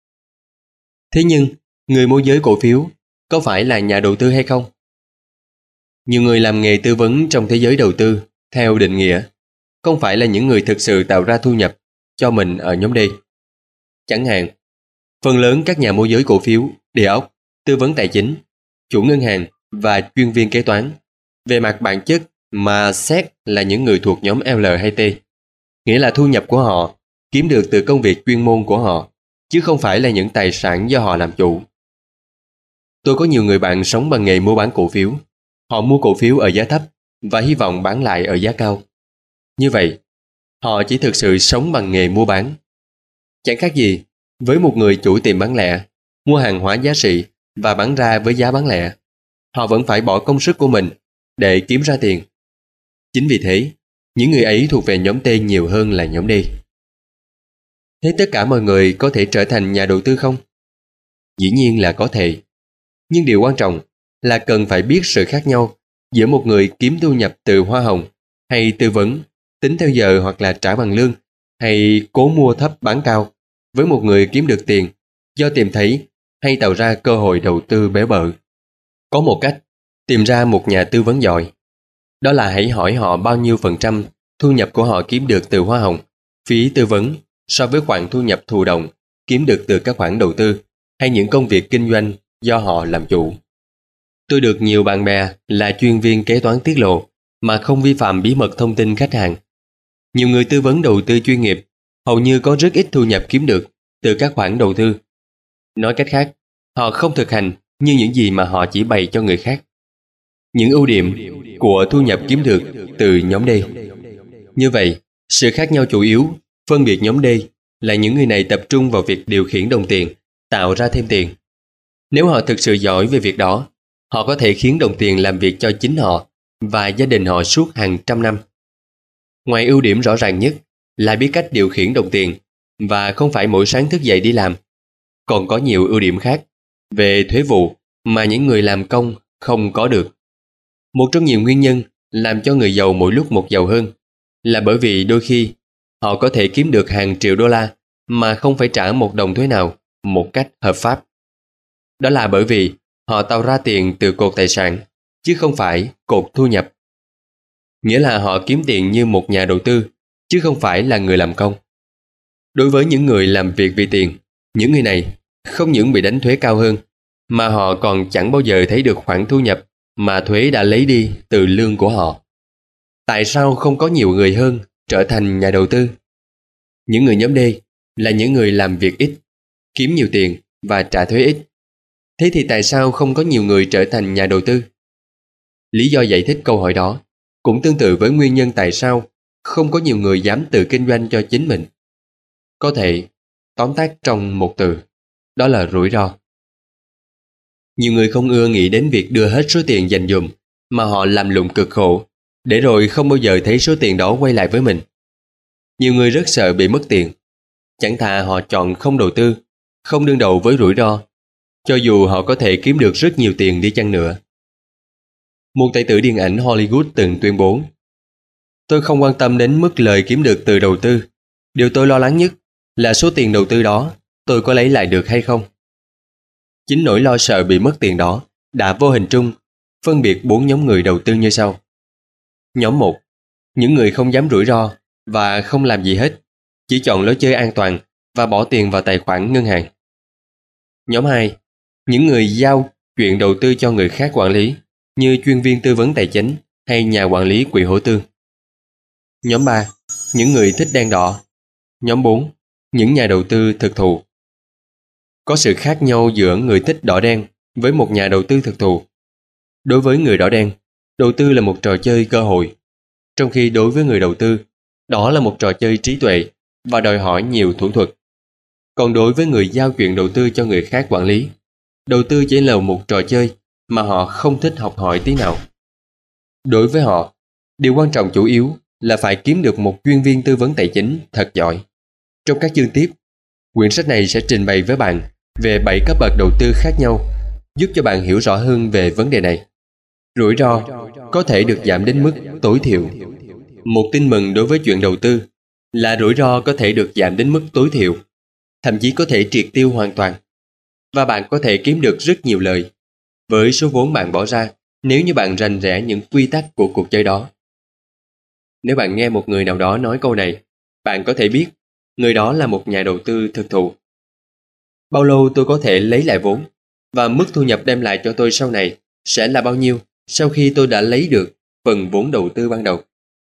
Thế nhưng, người môi giới cổ phiếu có phải là nhà đầu tư hay không? Nhiều người làm nghề tư vấn trong thế giới đầu tư, theo định nghĩa, không phải là những người thực sự tạo ra thu nhập cho mình ở nhóm D. Chẳng hạn, phần lớn các nhà môi giới cổ phiếu, địa ốc, tư vấn tài chính, chủ ngân hàng và chuyên viên kế toán, về mặt bản chất mà xét là những người thuộc nhóm L hay T, nghĩa là thu nhập của họ kiếm được từ công việc chuyên môn của họ, chứ không phải là những tài sản do họ làm chủ. Tôi có nhiều người bạn sống bằng nghề mua bán cổ phiếu. Họ mua cổ phiếu ở giá thấp và hy vọng bán lại ở giá cao. Như vậy, họ chỉ thực sự sống bằng nghề mua bán. Chẳng khác gì với một người chủ tiệm bán lẻ, mua hàng hóa giá trị và bán ra với giá bán lẻ. Họ vẫn phải bỏ công sức của mình để kiếm ra tiền. Chính vì thế, những người ấy thuộc về nhóm T nhiều hơn là nhóm D. Thế tất cả mọi người có thể trở thành nhà đầu tư không? Dĩ nhiên là có thể. Nhưng điều quan trọng là cần phải biết sự khác nhau giữa một người kiếm thu nhập từ hoa hồng hay tư vấn, tính theo giờ hoặc là trả bằng lương, hay cố mua thấp bán cao, với một người kiếm được tiền do tìm thấy hay tạo ra cơ hội đầu tư béo bở. Có một cách tìm ra một nhà tư vấn giỏi. Đó là hãy hỏi họ bao nhiêu phần trăm thu nhập của họ kiếm được từ hoa hồng, phí tư vấn so với khoản thu nhập thụ động kiếm được từ các khoản đầu tư hay những công việc kinh doanh do họ làm chủ. Tôi được nhiều bạn bè là chuyên viên kế toán tiết lộ mà không vi phạm bí mật thông tin khách hàng. Nhiều người tư vấn đầu tư chuyên nghiệp hầu như có rất ít thu nhập kiếm được từ các khoản đầu tư. Nói cách khác, họ không thực hành như những gì mà họ chỉ bày cho người khác. Những ưu điểm của thu nhập kiếm được từ nhóm D. Như vậy, sự khác nhau chủ yếu phân biệt nhóm D là những người này tập trung vào việc điều khiển đồng tiền, tạo ra thêm tiền. Nếu họ thực sự giỏi về việc đó, họ có thể khiến đồng tiền làm việc cho chính họ và gia đình họ suốt hàng trăm năm. Ngoài ưu điểm rõ ràng nhất là biết cách điều khiển đồng tiền và không phải mỗi sáng thức dậy đi làm, còn có nhiều ưu điểm khác về thuế vụ mà những người làm công không có được. Một trong nhiều nguyên nhân làm cho người giàu mỗi lúc một giàu hơn là bởi vì đôi khi họ có thể kiếm được hàng triệu đô la mà không phải trả một đồng thuế nào một cách hợp pháp. Đó là bởi vì họ tạo ra tiền từ cột tài sản, chứ không phải cột thu nhập. Nghĩa là họ kiếm tiền như một nhà đầu tư, chứ không phải là người làm công. Đối với những người làm việc vì tiền, những người này không những bị đánh thuế cao hơn, mà họ còn chẳng bao giờ thấy được khoản thu nhập mà thuế đã lấy đi từ lương của họ. Tại sao không có nhiều người hơn trở thành nhà đầu tư? Những người nhóm D là những người làm việc ít, kiếm nhiều tiền và trả thuế ít. Thế thì tại sao không có nhiều người trở thành nhà đầu tư? Lý do giải thích câu hỏi đó cũng tương tự với nguyên nhân tại sao không có nhiều người dám tự kinh doanh cho chính mình. Có thể tóm tắt trong một từ, đó là rủi ro. Nhiều người không ưa nghĩ đến việc đưa hết số tiền dành dụm mà họ làm lụng cực khổ, để rồi không bao giờ thấy số tiền đó quay lại với mình. Nhiều người rất sợ bị mất tiền, chẳng thà họ chọn không đầu tư, không đương đầu với rủi ro, cho dù họ có thể kiếm được rất nhiều tiền đi chăng nữa. Một tài tử điện ảnh Hollywood từng tuyên bố: "Tôi không quan tâm đến mức lời kiếm được từ đầu tư. Điều tôi lo lắng nhất là số tiền đầu tư đó tôi có lấy lại được hay không." Chính nỗi lo sợ bị mất tiền đó đã vô hình trung phân biệt bốn nhóm người đầu tư như sau. Nhóm một, những người không dám rủi ro và không làm gì hết, chỉ chọn lối chơi an toàn và bỏ tiền vào tài khoản ngân hàng. Nhóm hai, những người giao chuyện đầu tư cho người khác quản lý, như chuyên viên tư vấn tài chính hay nhà quản lý quỹ hỗ tương. Nhóm ba, những người thích đen đỏ. Nhóm bốn, những nhà đầu tư thực thụ. Có sự khác nhau giữa người thích đỏ đen với một nhà đầu tư thực thụ. Đối với người đỏ đen, đầu tư là một trò chơi cơ hội, trong khi đối với người đầu tư, đó là một trò chơi trí tuệ và đòi hỏi nhiều thủ thuật. Còn đối với người giao chuyện đầu tư cho người khác quản lý, đầu tư chỉ là một trò chơi mà họ không thích học hỏi tí nào. Đối với họ, điều quan trọng chủ yếu là phải kiếm được một chuyên viên tư vấn tài chính thật giỏi. Trong các chương tiếp, quyển sách này sẽ trình bày với bạn về bảy cấp bậc đầu tư khác nhau, giúp cho bạn hiểu rõ hơn về vấn đề này. Rủi ro có thể được giảm đến mức tối thiểu. Một tin mừng đối với chuyện đầu tư là rủi ro có thể được giảm đến mức tối thiểu, thậm chí có thể triệt tiêu hoàn toàn. Và bạn có thể kiếm được rất nhiều lời với số vốn bạn bỏ ra nếu như bạn rành rẽ những quy tắc của cuộc chơi đó. Nếu bạn nghe một người nào đó nói câu này, bạn có thể biết người đó là một nhà đầu tư thực thụ. Bao lâu tôi có thể lấy lại vốn và mức thu nhập đem lại cho tôi sau này sẽ là bao nhiêu sau khi tôi đã lấy được phần vốn đầu tư ban đầu?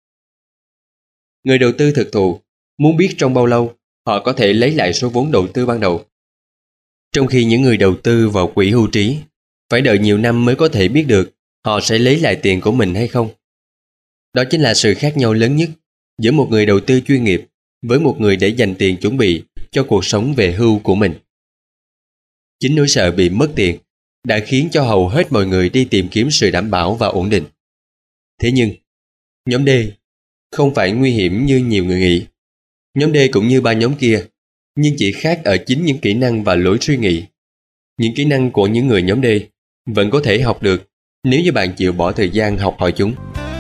Người đầu tư thực thụ muốn biết trong bao lâu họ có thể lấy lại số vốn đầu tư ban đầu. Trong khi những người đầu tư vào quỹ hưu trí phải đợi nhiều năm mới có thể biết được họ sẽ lấy lại tiền của mình hay không. Đó chính là sự khác nhau lớn nhất giữa một người đầu tư chuyên nghiệp với một người để dành tiền chuẩn bị cho cuộc sống về hưu của mình. Chính nỗi sợ bị mất tiền đã khiến cho hầu hết mọi người đi tìm kiếm sự đảm bảo và ổn định. Thế nhưng, nhóm D không phải nguy hiểm như nhiều người nghĩ. Nhóm D cũng như ba nhóm kia, nhưng chỉ khác ở chính những kỹ năng và lối suy nghĩ. Những kỹ năng của những người nhóm D vẫn có thể học được nếu như bạn chịu bỏ thời gian học hỏi chúng.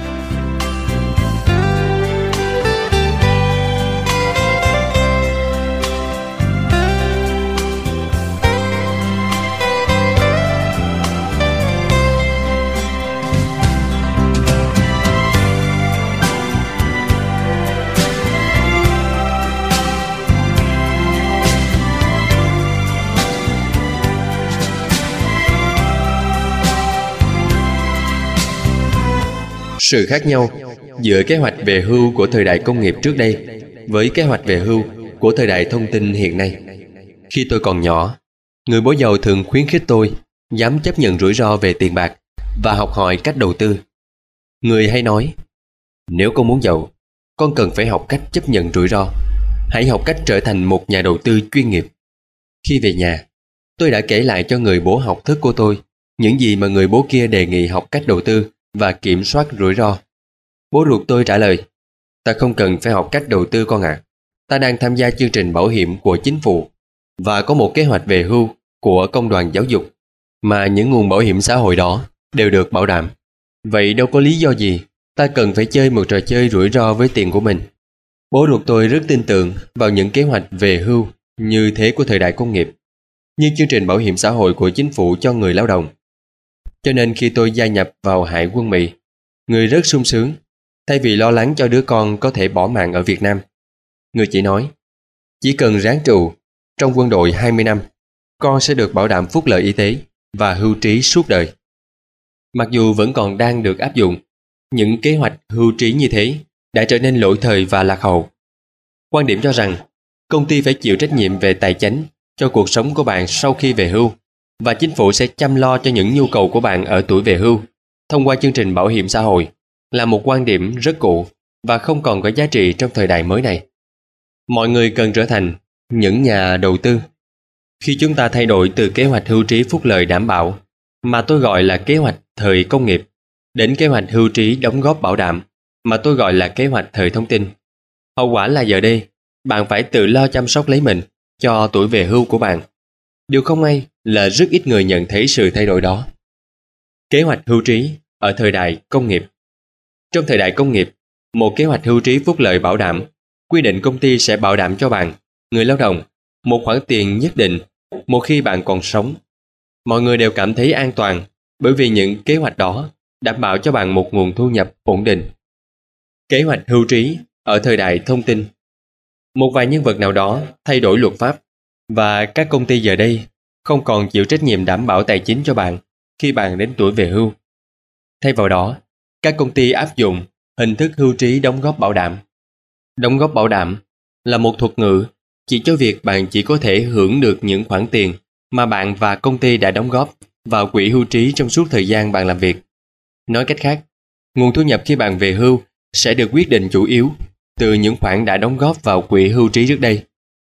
Sự khác nhau giữa kế hoạch về hưu của thời đại công nghiệp trước đây với kế hoạch về hưu của thời đại thông tin hiện nay. Khi tôi còn nhỏ, người bố giàu thường khuyến khích tôi dám chấp nhận rủi ro về tiền bạc và học hỏi cách đầu tư. Người hay nói, nếu con muốn giàu, con cần phải học cách chấp nhận rủi ro. Hãy học cách trở thành một nhà đầu tư chuyên nghiệp. Khi về nhà, tôi đã kể lại cho người bố học thức của tôi những gì mà người bố kia đề nghị học cách đầu tư và kiểm soát rủi ro. Bố ruột tôi trả lời, ta không cần phải học cách đầu tư con ạ. À. Ta đang tham gia chương trình bảo hiểm của chính phủ và có một kế hoạch về hưu của công đoàn giáo dục mà những nguồn bảo hiểm xã hội đó đều được bảo đảm. Vậy đâu có lý do gì ta cần phải chơi một trò chơi rủi ro với tiền của mình. Bố ruột tôi rất tin tưởng vào những kế hoạch về hưu như thế của thời đại công nghiệp, như chương trình bảo hiểm xã hội của chính phủ cho người lao động. Cho nên khi tôi gia nhập vào Hải quân Mỹ, người rất sung sướng. Thay vì lo lắng cho đứa con có thể bỏ mạng ở Việt Nam, người chỉ nói, chỉ cần ráng trụ trong quân đội hai mươi năm, con sẽ được bảo đảm phúc lợi y tế và hưu trí suốt đời. Mặc dù vẫn còn đang được áp dụng, những kế hoạch hưu trí như thế đã trở nên lỗi thời và lạc hậu. Quan điểm cho rằng công ty phải chịu trách nhiệm về tài chính cho cuộc sống của bạn sau khi về hưu, và chính phủ sẽ chăm lo cho những nhu cầu của bạn ở tuổi về hưu thông qua chương trình bảo hiểm xã hội là một quan điểm rất cũ và không còn có giá trị trong thời đại mới này. Mọi người cần trở thành những nhà đầu tư. Khi chúng ta thay đổi từ kế hoạch hưu trí phúc lợi đảm bảo, mà tôi gọi là kế hoạch thời công nghiệp, đến kế hoạch hưu trí đóng góp bảo đảm, mà tôi gọi là kế hoạch thời thông tin, hậu quả là giờ đây, bạn phải tự lo chăm sóc lấy mình cho tuổi về hưu của bạn. Điều không may là rất ít người nhận thấy sự thay đổi đó. Kế hoạch hưu trí ở thời đại công nghiệp. Trong thời đại công nghiệp, một kế hoạch hưu trí phúc lợi bảo đảm quy định công ty sẽ bảo đảm cho bạn, người lao động, một khoản tiền nhất định một khi bạn còn sống. Mọi người đều cảm thấy an toàn bởi vì những kế hoạch đó đảm bảo cho bạn một nguồn thu nhập ổn định. Kế hoạch hưu trí ở thời đại thông tin. Một vài nhân vật nào đó thay đổi luật pháp, và các công ty giờ đây không còn chịu trách nhiệm đảm bảo tài chính cho bạn khi bạn đến tuổi về hưu. Thay vào đó, các công ty áp dụng hình thức hưu trí đóng góp bảo đảm. Đóng góp bảo đảm là một thuật ngữ chỉ cho việc bạn chỉ có thể hưởng được những khoản tiền mà bạn và công ty đã đóng góp vào quỹ hưu trí trong suốt thời gian bạn làm việc. Nói cách khác, nguồn thu nhập khi bạn về hưu sẽ được quyết định chủ yếu từ những khoản đã đóng góp vào quỹ hưu trí trước đây.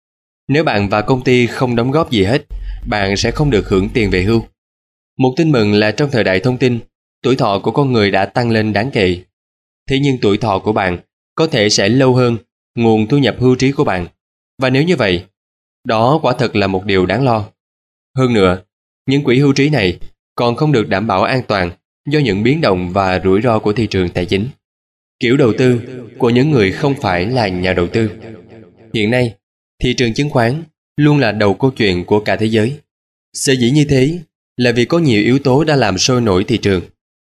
Nếu bạn và công ty không đóng góp gì hết, bạn sẽ không được hưởng tiền về hưu. Một tin mừng là trong thời đại thông tin, tuổi thọ của con người đã tăng lên đáng kể. Thế nhưng tuổi thọ của bạn có thể sẽ lâu hơn nguồn thu nhập hưu trí của bạn. Và nếu như vậy, đó quả thật là một điều đáng lo. Hơn nữa, những quỹ hưu trí này còn không được đảm bảo an toàn do những biến động và rủi ro của thị trường tài chính. Kiểu đầu tư của những người không phải là nhà đầu tư. Hiện nay, thị trường chứng khoán luôn là đầu câu chuyện của cả thế giới. Sở dĩ như thế là vì có nhiều yếu tố đã làm sôi nổi thị trường.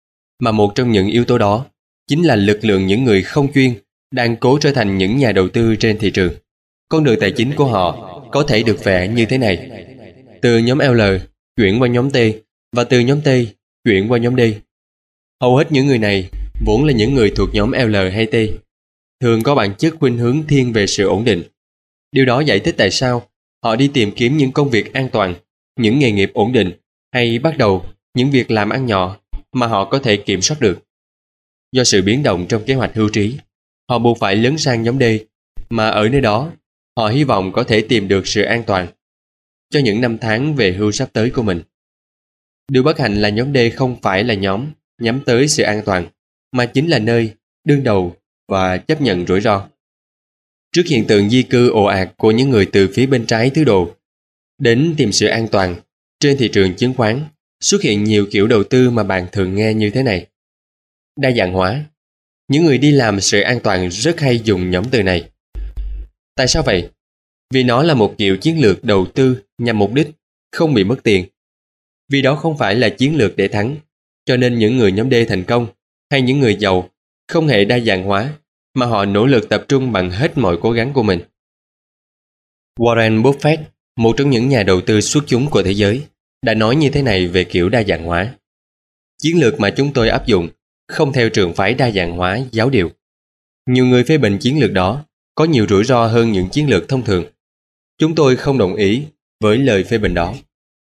Mà một trong những yếu tố đó chính là lực lượng những người không chuyên đang cố trở thành những nhà đầu tư trên thị trường. Con đường tài chính của họ có thể được vẽ như thế này. Từ nhóm L chuyển qua nhóm T, và từ nhóm T chuyển qua nhóm D. Hầu hết những người này vốn là những người thuộc nhóm L hay T, thường có bản chất khuynh hướng thiên về sự ổn định. Điều đó giải thích tại sao họ đi tìm kiếm những công việc an toàn, những nghề nghiệp ổn định, hay bắt đầu những việc làm ăn nhỏ mà họ có thể kiểm soát được. Do sự biến động trong kế hoạch hưu trí, họ buộc phải lấn sang nhóm D, mà ở nơi đó, họ hy vọng có thể tìm được sự an toàn cho những năm tháng về hưu sắp tới của mình. Điều bất hạnh là nhóm D không phải là nhóm nhắm tới sự an toàn, mà chính là nơi đương đầu và chấp nhận rủi ro. Trước hiện tượng di cư ồ ạt của những người từ phía bên trái tứ đồ đến tìm sự an toàn trên thị trường chứng khoán, xuất hiện nhiều kiểu đầu tư mà bạn thường nghe như thế này. Đa dạng hóa. Những người đi làm sự an toàn rất hay dùng nhóm từ này. Tại sao vậy? Vì nó là một kiểu chiến lược đầu tư nhằm mục đích không bị mất tiền. Vì đó không phải là chiến lược để thắng, cho nên những người nhóm D thành công hay những người giàu không hề đa dạng hóa, mà họ nỗ lực tập trung bằng hết mọi cố gắng của mình. Warren Buffett, một trong những nhà đầu tư xuất chúng của thế giới, đã nói như thế này về kiểu đa dạng hóa. Chiến lược mà chúng tôi áp dụng không theo trường phái đa dạng hóa giáo điều. Nhiều người phê bình chiến lược đó có nhiều rủi ro hơn những chiến lược thông thường. Chúng tôi không đồng ý với lời phê bình đó.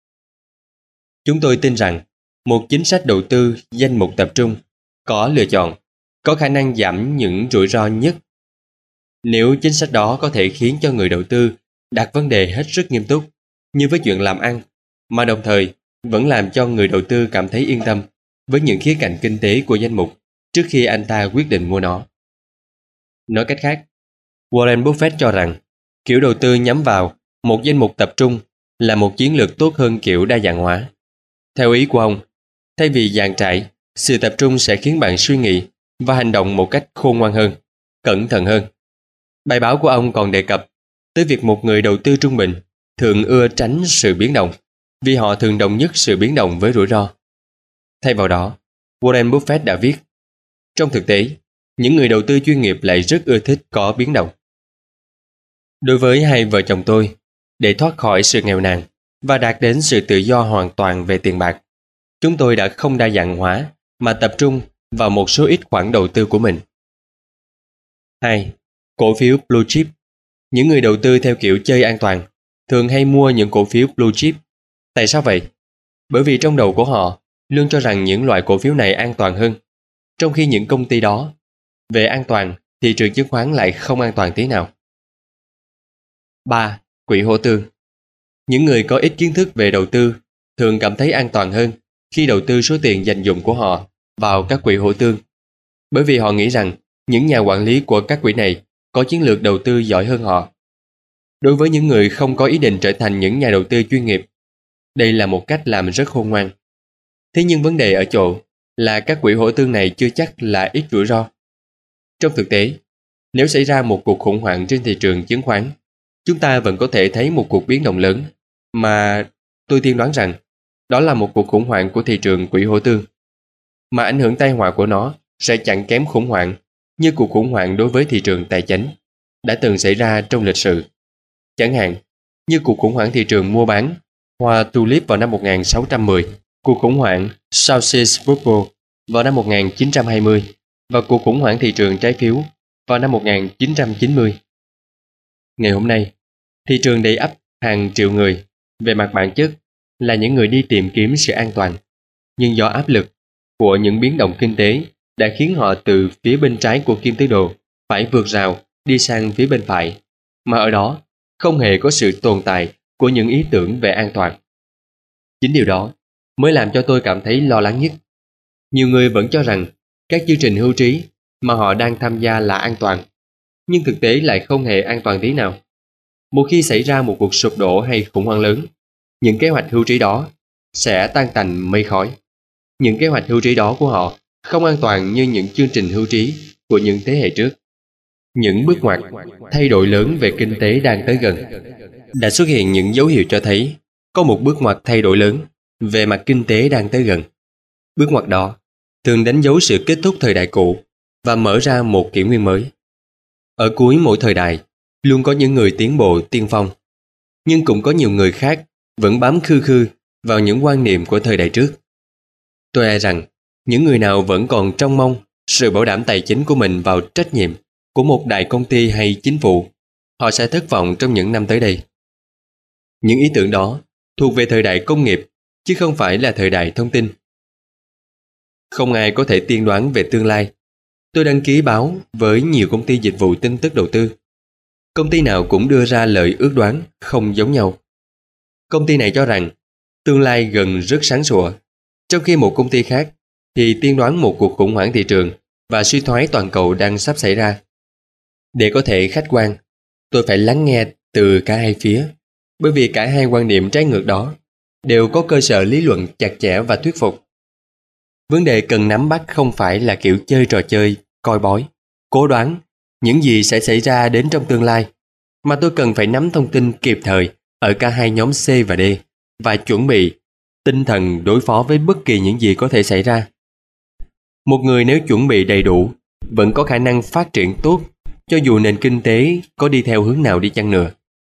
Chúng tôi tin rằng một chính sách đầu tư danh mục tập trung có lựa chọn, có khả năng giảm những rủi ro nhất. Nếu chính sách đó có thể khiến cho người đầu tư đặt vấn đề hết sức nghiêm túc, như với chuyện làm ăn, mà đồng thời vẫn làm cho người đầu tư cảm thấy yên tâm với những khía cạnh kinh tế của danh mục trước khi anh ta quyết định mua nó. Nói cách khác, Warren Buffett cho rằng kiểu đầu tư nhắm vào một danh mục tập trung là một chiến lược tốt hơn kiểu đa dạng hóa. Theo ý của ông, thay vì dàn trải, sự tập trung sẽ khiến bạn suy nghĩ và hành động một cách khôn ngoan hơn, cẩn thận hơn. Bài báo của ông còn đề cập tới việc một người đầu tư trung bình thường ưa tránh sự biến động, vì họ thường đồng nhất sự biến động với rủi ro. Thay vào đó, Warren Buffett đã viết, trong thực tế, những người đầu tư chuyên nghiệp lại rất ưa thích có biến động. Đối với hai vợ chồng tôi, để thoát khỏi sự nghèo nàn và đạt đến sự tự do hoàn toàn về tiền bạc, chúng tôi đã không đa dạng hóa mà tập trung vào một số ít khoản đầu tư của mình. hai. Cổ phiếu Blue Chip. Những người đầu tư theo kiểu chơi an toàn thường hay mua những cổ phiếu Blue Chip. Tại sao vậy? Bởi vì trong đầu của họ luôn cho rằng những loại cổ phiếu này an toàn hơn, trong khi những công ty đó, về an toàn, thị trường chứng khoán lại không an toàn tí nào. ba. Quỹ hỗ tương. Những người có ít kiến thức về đầu tư thường cảm thấy an toàn hơn khi đầu tư số tiền dành dụm của họ vào các quỹ hỗ tương, bởi vì họ nghĩ rằng những nhà quản lý của các quỹ này có chiến lược đầu tư giỏi hơn họ. Đối với những người không có ý định trở thành những nhà đầu tư chuyên nghiệp, đây là một cách làm rất khôn ngoan. Thế nhưng vấn đề ở chỗ là các quỹ hỗ tương này chưa chắc là ít rủi ro. Trong thực tế, nếu xảy ra một cuộc khủng hoảng trên thị trường chứng khoán, chúng ta vẫn có thể thấy một cuộc biến động lớn, mà tôi tiên đoán rằng đó là một cuộc khủng hoảng của thị trường quỹ hỗ tương, mà ảnh hưởng tai họa của nó sẽ chẳng kém khủng hoảng như cuộc khủng hoảng đối với thị trường tài chính đã từng xảy ra trong lịch sử. Chẳng hạn như cuộc khủng hoảng thị trường mua bán hoa tulip vào năm một nghìn sáu trăm mười, cuộc khủng hoảng Southeast Bubble vào năm một nghìn chín trăm hai mươi và cuộc khủng hoảng thị trường trái phiếu vào năm một nghìn chín trăm chín mươi. Ngày hôm nay, thị trường đầy ắp hàng triệu người, về mặt bản chất là những người đi tìm kiếm sự an toàn, nhưng do áp lực của những biến động kinh tế đã khiến họ từ phía bên trái của kim tứ đồ phải vượt rào đi sang phía bên phải, mà ở đó không hề có sự tồn tại của những ý tưởng về an toàn. Chính điều đó mới làm cho tôi cảm thấy lo lắng nhất. Nhiều người vẫn cho rằng các chương trình hưu trí mà họ đang tham gia là an toàn, nhưng thực tế lại không hề an toàn tí nào. Một khi xảy ra một cuộc sụp đổ hay khủng hoảng lớn, những kế hoạch hưu trí đó sẽ tan tành mây khói. Những kế hoạch hưu trí đó của họ không an toàn như những chương trình hưu trí của những thế hệ trước. Những bước ngoặt, thay đổi lớn về kinh tế đang tới gần. Đã xuất hiện những dấu hiệu cho thấy có một bước ngoặt thay đổi lớn về mặt kinh tế đang tới gần. Bước ngoặt đó thường đánh dấu sự kết thúc thời đại cũ và mở ra một kỷ nguyên mới. Ở cuối mỗi thời đại, luôn có những người tiến bộ tiên phong, nhưng cũng có nhiều người khác vẫn bám khư khư vào những quan niệm của thời đại trước. Tôi e rằng những người nào vẫn còn trông mong sự bảo đảm tài chính của mình vào trách nhiệm của một đại công ty hay chính phủ, họ sẽ thất vọng trong những năm tới đây. Những ý tưởng đó thuộc về thời đại công nghiệp, chứ không phải là thời đại thông tin. Không ai có thể tiên đoán về tương lai. Tôi đăng ký báo với nhiều công ty dịch vụ tin tức đầu tư. Công ty nào cũng đưa ra lời ước đoán không giống nhau. Công ty này cho rằng tương lai gần rất sáng sủa, trong khi một công ty khác thì tiên đoán một cuộc khủng hoảng thị trường và suy thoái toàn cầu đang sắp xảy ra. Để có thể khách quan, tôi phải lắng nghe từ cả hai phía, bởi vì cả hai quan điểm trái ngược đó đều có cơ sở lý luận chặt chẽ và thuyết phục. Vấn đề cần nắm bắt không phải là kiểu chơi trò chơi, coi bói, cố đoán những gì sẽ xảy ra đến trong tương lai, mà tôi cần phải nắm thông tin kịp thời ở cả hai nhóm C và D và chuẩn bị tinh thần đối phó với bất kỳ những gì có thể xảy ra. Một người nếu chuẩn bị đầy đủ vẫn có khả năng phát triển tốt cho dù nền kinh tế có đi theo hướng nào đi chăng nữa.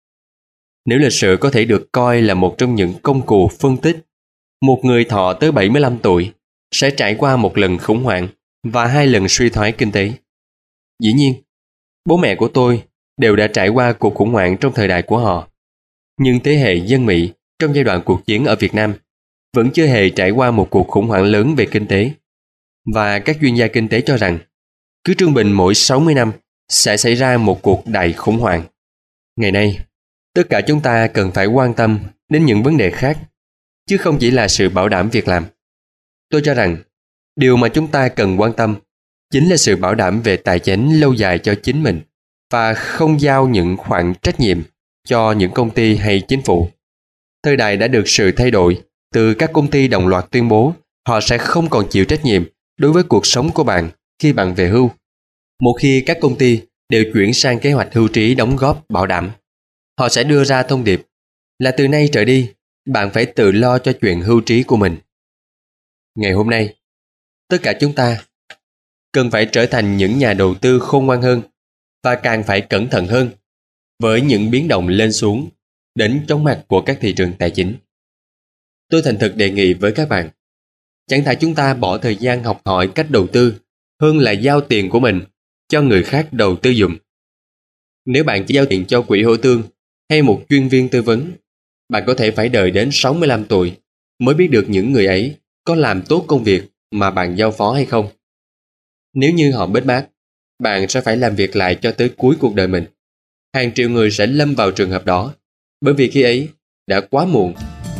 Nếu lịch sử có thể được coi là một trong những công cụ phân tích, một người thọ tới bảy mươi lăm tuổi sẽ trải qua một lần khủng hoảng và hai lần suy thoái kinh tế. Dĩ nhiên, bố mẹ của tôi đều đã trải qua cuộc khủng hoảng trong thời đại của họ. Nhưng thế hệ dân Mỹ trong giai đoạn cuộc chiến ở Việt Nam vẫn chưa hề trải qua một cuộc khủng hoảng lớn về kinh tế. Và các chuyên gia kinh tế cho rằng cứ trung bình mỗi sáu mươi năm sẽ xảy ra một cuộc đại khủng hoảng. Ngày nay, tất cả chúng ta cần phải quan tâm đến những vấn đề khác, chứ không chỉ là sự bảo đảm việc làm. Tôi cho rằng điều mà chúng ta cần quan tâm chính là sự bảo đảm về tài chính lâu dài cho chính mình và không giao những khoản trách nhiệm cho những công ty hay chính phủ. Thời đại đã được sự thay đổi từ các công ty đồng loạt tuyên bố họ sẽ không còn chịu trách nhiệm đối với cuộc sống của bạn khi bạn về hưu. Một khi các công ty đều chuyển sang kế hoạch hưu trí đóng góp bảo đảm, họ sẽ đưa ra thông điệp là từ nay trở đi, bạn phải tự lo cho chuyện hưu trí của mình. Ngày hôm nay, tất cả chúng ta cần phải trở thành những nhà đầu tư khôn ngoan hơn và càng phải cẩn thận hơn với những biến động lên xuống đến chóng mặt của các thị trường tài chính. Tôi thành thực đề nghị với các bạn, Chẳng thà chúng ta bỏ thời gian học hỏi cách đầu tư hơn là giao tiền của mình cho người khác đầu tư dùm. Nếu bạn chỉ giao tiền cho quỹ hỗ tương hay một chuyên viên tư vấn, bạn có thể phải đợi đến sáu mươi lăm tuổi mới biết được những người ấy có làm tốt công việc mà bạn giao phó hay không. Nếu như họ bết bát, bạn sẽ phải làm việc lại cho tới cuối cuộc đời mình. Hàng triệu người sẽ lâm vào trường hợp đó, bởi vì khi ấy đã quá muộn.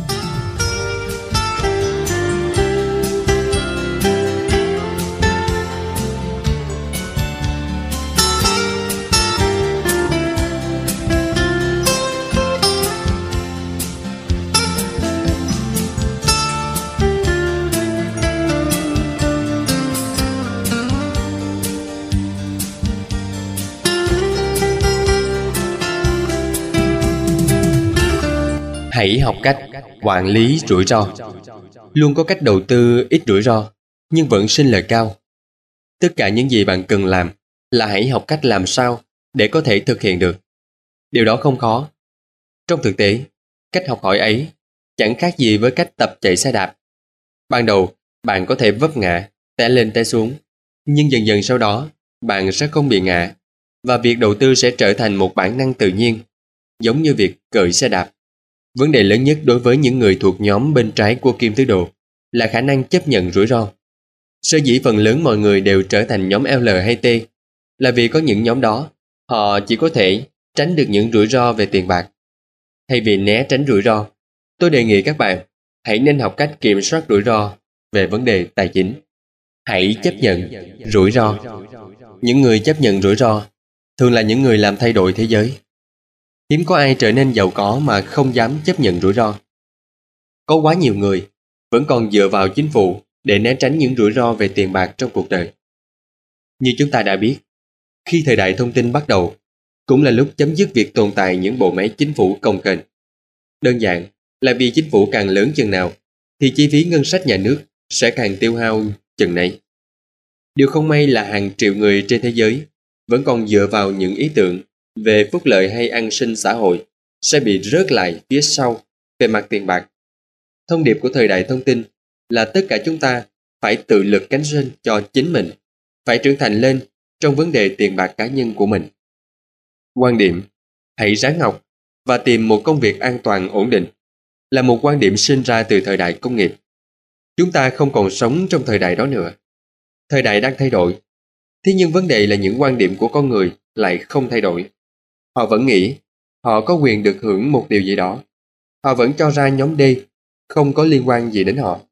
Hãy học cách quản lý rủi ro. Luôn có cách đầu tư ít rủi ro, nhưng vẫn sinh lời cao. Tất cả những gì bạn cần làm là hãy học cách làm sao để có thể thực hiện được. Điều đó không khó. Trong thực tế, cách học hỏi ấy chẳng khác gì với cách tập chạy xe đạp. Ban đầu, bạn có thể vấp ngã, té lên té xuống, nhưng dần dần sau đó, bạn sẽ không bị ngã, và việc đầu tư sẽ trở thành một bản năng tự nhiên, giống như việc cởi xe đạp. Vấn đề lớn nhất đối với những người thuộc nhóm bên trái của kim tứ đồ là khả năng chấp nhận rủi ro. Sở dĩ phần lớn mọi người đều trở thành nhóm L hay T là vì có những nhóm đó, họ chỉ có thể tránh được những rủi ro về tiền bạc. Thay vì né tránh rủi ro, tôi đề nghị các bạn hãy nên học cách kiểm soát rủi ro về vấn đề tài chính. Hãy chấp nhận rủi ro. Những người chấp nhận rủi ro thường là những người làm thay đổi thế giới. Hiếm có ai trở nên giàu có mà không dám chấp nhận rủi ro. Có quá nhiều người vẫn còn dựa vào chính phủ để né tránh những rủi ro về tiền bạc trong cuộc đời. Như chúng ta đã biết, khi thời đại thông tin bắt đầu, cũng là lúc chấm dứt việc tồn tại những bộ máy chính phủ cồng kềnh. Đơn giản là vì chính phủ càng lớn chừng nào, thì chi phí ngân sách nhà nước sẽ càng tiêu hao chừng nấy. Điều không may là hàng triệu người trên thế giới vẫn còn dựa vào những ý tưởng về phúc lợi hay an sinh xã hội sẽ bị rớt lại phía sau về mặt tiền bạc. Thông điệp của thời đại thông tin là tất cả chúng ta phải tự lực cánh sinh cho chính mình, phải trưởng thành lên trong vấn đề tiền bạc cá nhân của mình. Quan điểm hãy ráng học và tìm một công việc an toàn ổn định là một quan điểm sinh ra từ thời đại công nghiệp. Chúng ta không còn sống trong thời đại đó nữa. Thời đại đang thay đổi, thế nhưng vấn đề là những quan điểm của con người lại không thay đổi. Họ vẫn nghĩ họ có quyền được hưởng một điều gì đó. Họ vẫn cho ra nhóm D không có liên quan gì đến họ.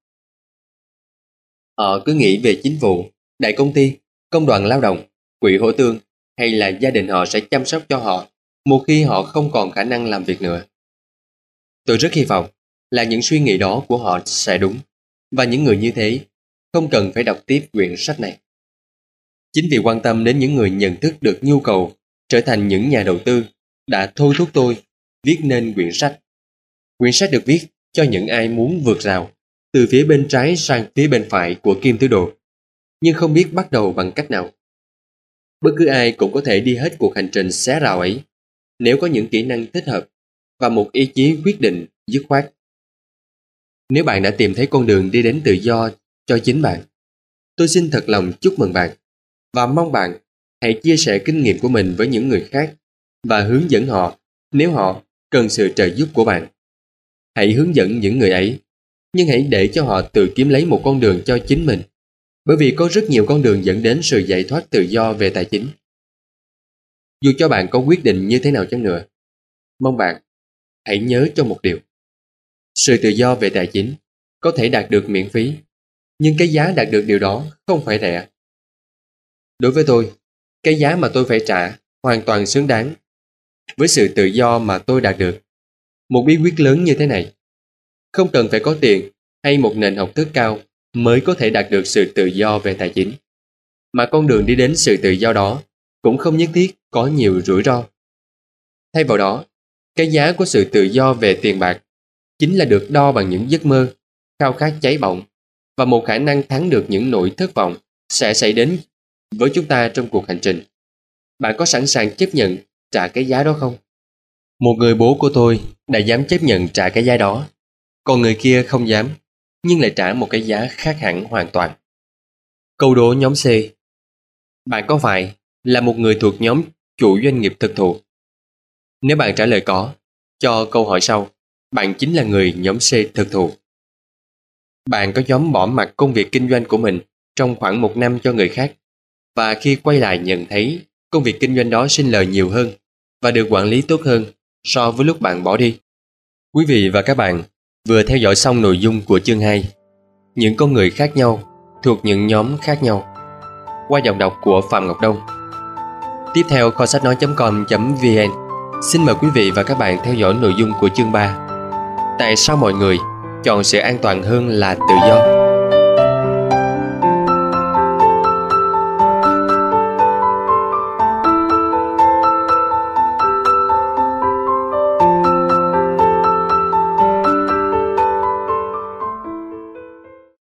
Họ cứ nghĩ về chính phủ, đại công ty, công đoàn lao động, quỹ hỗ tương hay là gia đình họ sẽ chăm sóc cho họ một khi họ không còn khả năng làm việc nữa. Tôi rất hy vọng là những suy nghĩ đó của họ sẽ đúng, và những người như thế không cần phải đọc tiếp quyển sách này. Chính vì quan tâm đến những người nhận thức được nhu cầu trở thành những nhà đầu tư đã thôi thúc tôi viết nên quyển sách. Quyển sách được viết cho những ai muốn vượt rào từ phía bên trái sang phía bên phải của kim tứ đồ, nhưng không biết bắt đầu bằng cách nào. Bất cứ ai cũng có thể đi hết cuộc hành trình xé rào ấy nếu có những kỹ năng thích hợp và một ý chí quyết định dứt khoát. Nếu bạn đã tìm thấy con đường đi đến tự do cho chính bạn, tôi xin thật lòng chúc mừng bạn và mong bạn hãy chia sẻ kinh nghiệm của mình với những người khác và hướng dẫn họ nếu họ cần sự trợ giúp của bạn. Hãy hướng dẫn những người ấy, nhưng hãy để cho họ tự kiếm lấy một con đường cho chính mình, bởi vì có rất nhiều con đường dẫn đến sự giải thoát tự do về tài chính. Dù cho bạn có quyết định như thế nào chăng nữa, mong bạn hãy nhớ cho một điều. Sự tự do về tài chính có thể đạt được miễn phí, nhưng cái giá đạt được điều đó không phải rẻ. Đối với tôi, cái giá mà tôi phải trả hoàn toàn xứng đáng với sự tự do mà tôi đạt được. Một bí quyết lớn như thế này: không cần phải có tiền hay một nền học thức cao mới có thể đạt được sự tự do về tài chính, mà con đường đi đến sự tự do đó cũng không nhất thiết có nhiều rủi ro. Thay vào đó, cái giá của sự tự do về tiền bạc chính là được đo bằng những giấc mơ, khao khát cháy bỏng và một khả năng thắng được những nỗi thất vọng sẽ xảy đến với chúng ta trong cuộc hành trình. Bạn có sẵn sàng chấp nhận trả cái giá đó không? Một người bố của tôi đã dám chấp nhận trả cái giá đó, còn người kia không dám. nhưng lại trả một cái giá khác hẳn hoàn toàn. Câu đố nhóm C. Bạn có phải là một người thuộc nhóm chủ doanh nghiệp thực thụ? Nếu bạn trả lời có, cho câu hỏi sau, bạn chính là người nhóm C thực thụ. Bạn có dám bỏ mặc công việc kinh doanh của mình trong khoảng một năm cho người khác, và khi quay lại nhận thấy công việc kinh doanh đó sinh lời nhiều hơn và được quản lý tốt hơn so với lúc bạn bỏ đi? Quý vị và các bạn vừa theo dõi xong nội dung của chương hai, những con người khác nhau thuộc những nhóm khác nhau, qua giọng đọc của Phạm Ngọc Đông. Tiếp theo, kho sách nói chấm com chấm vn xin mời quý vị và các bạn theo dõi nội dung của chương ba. Tại sao mọi người chọn sự an toàn hơn là tự do?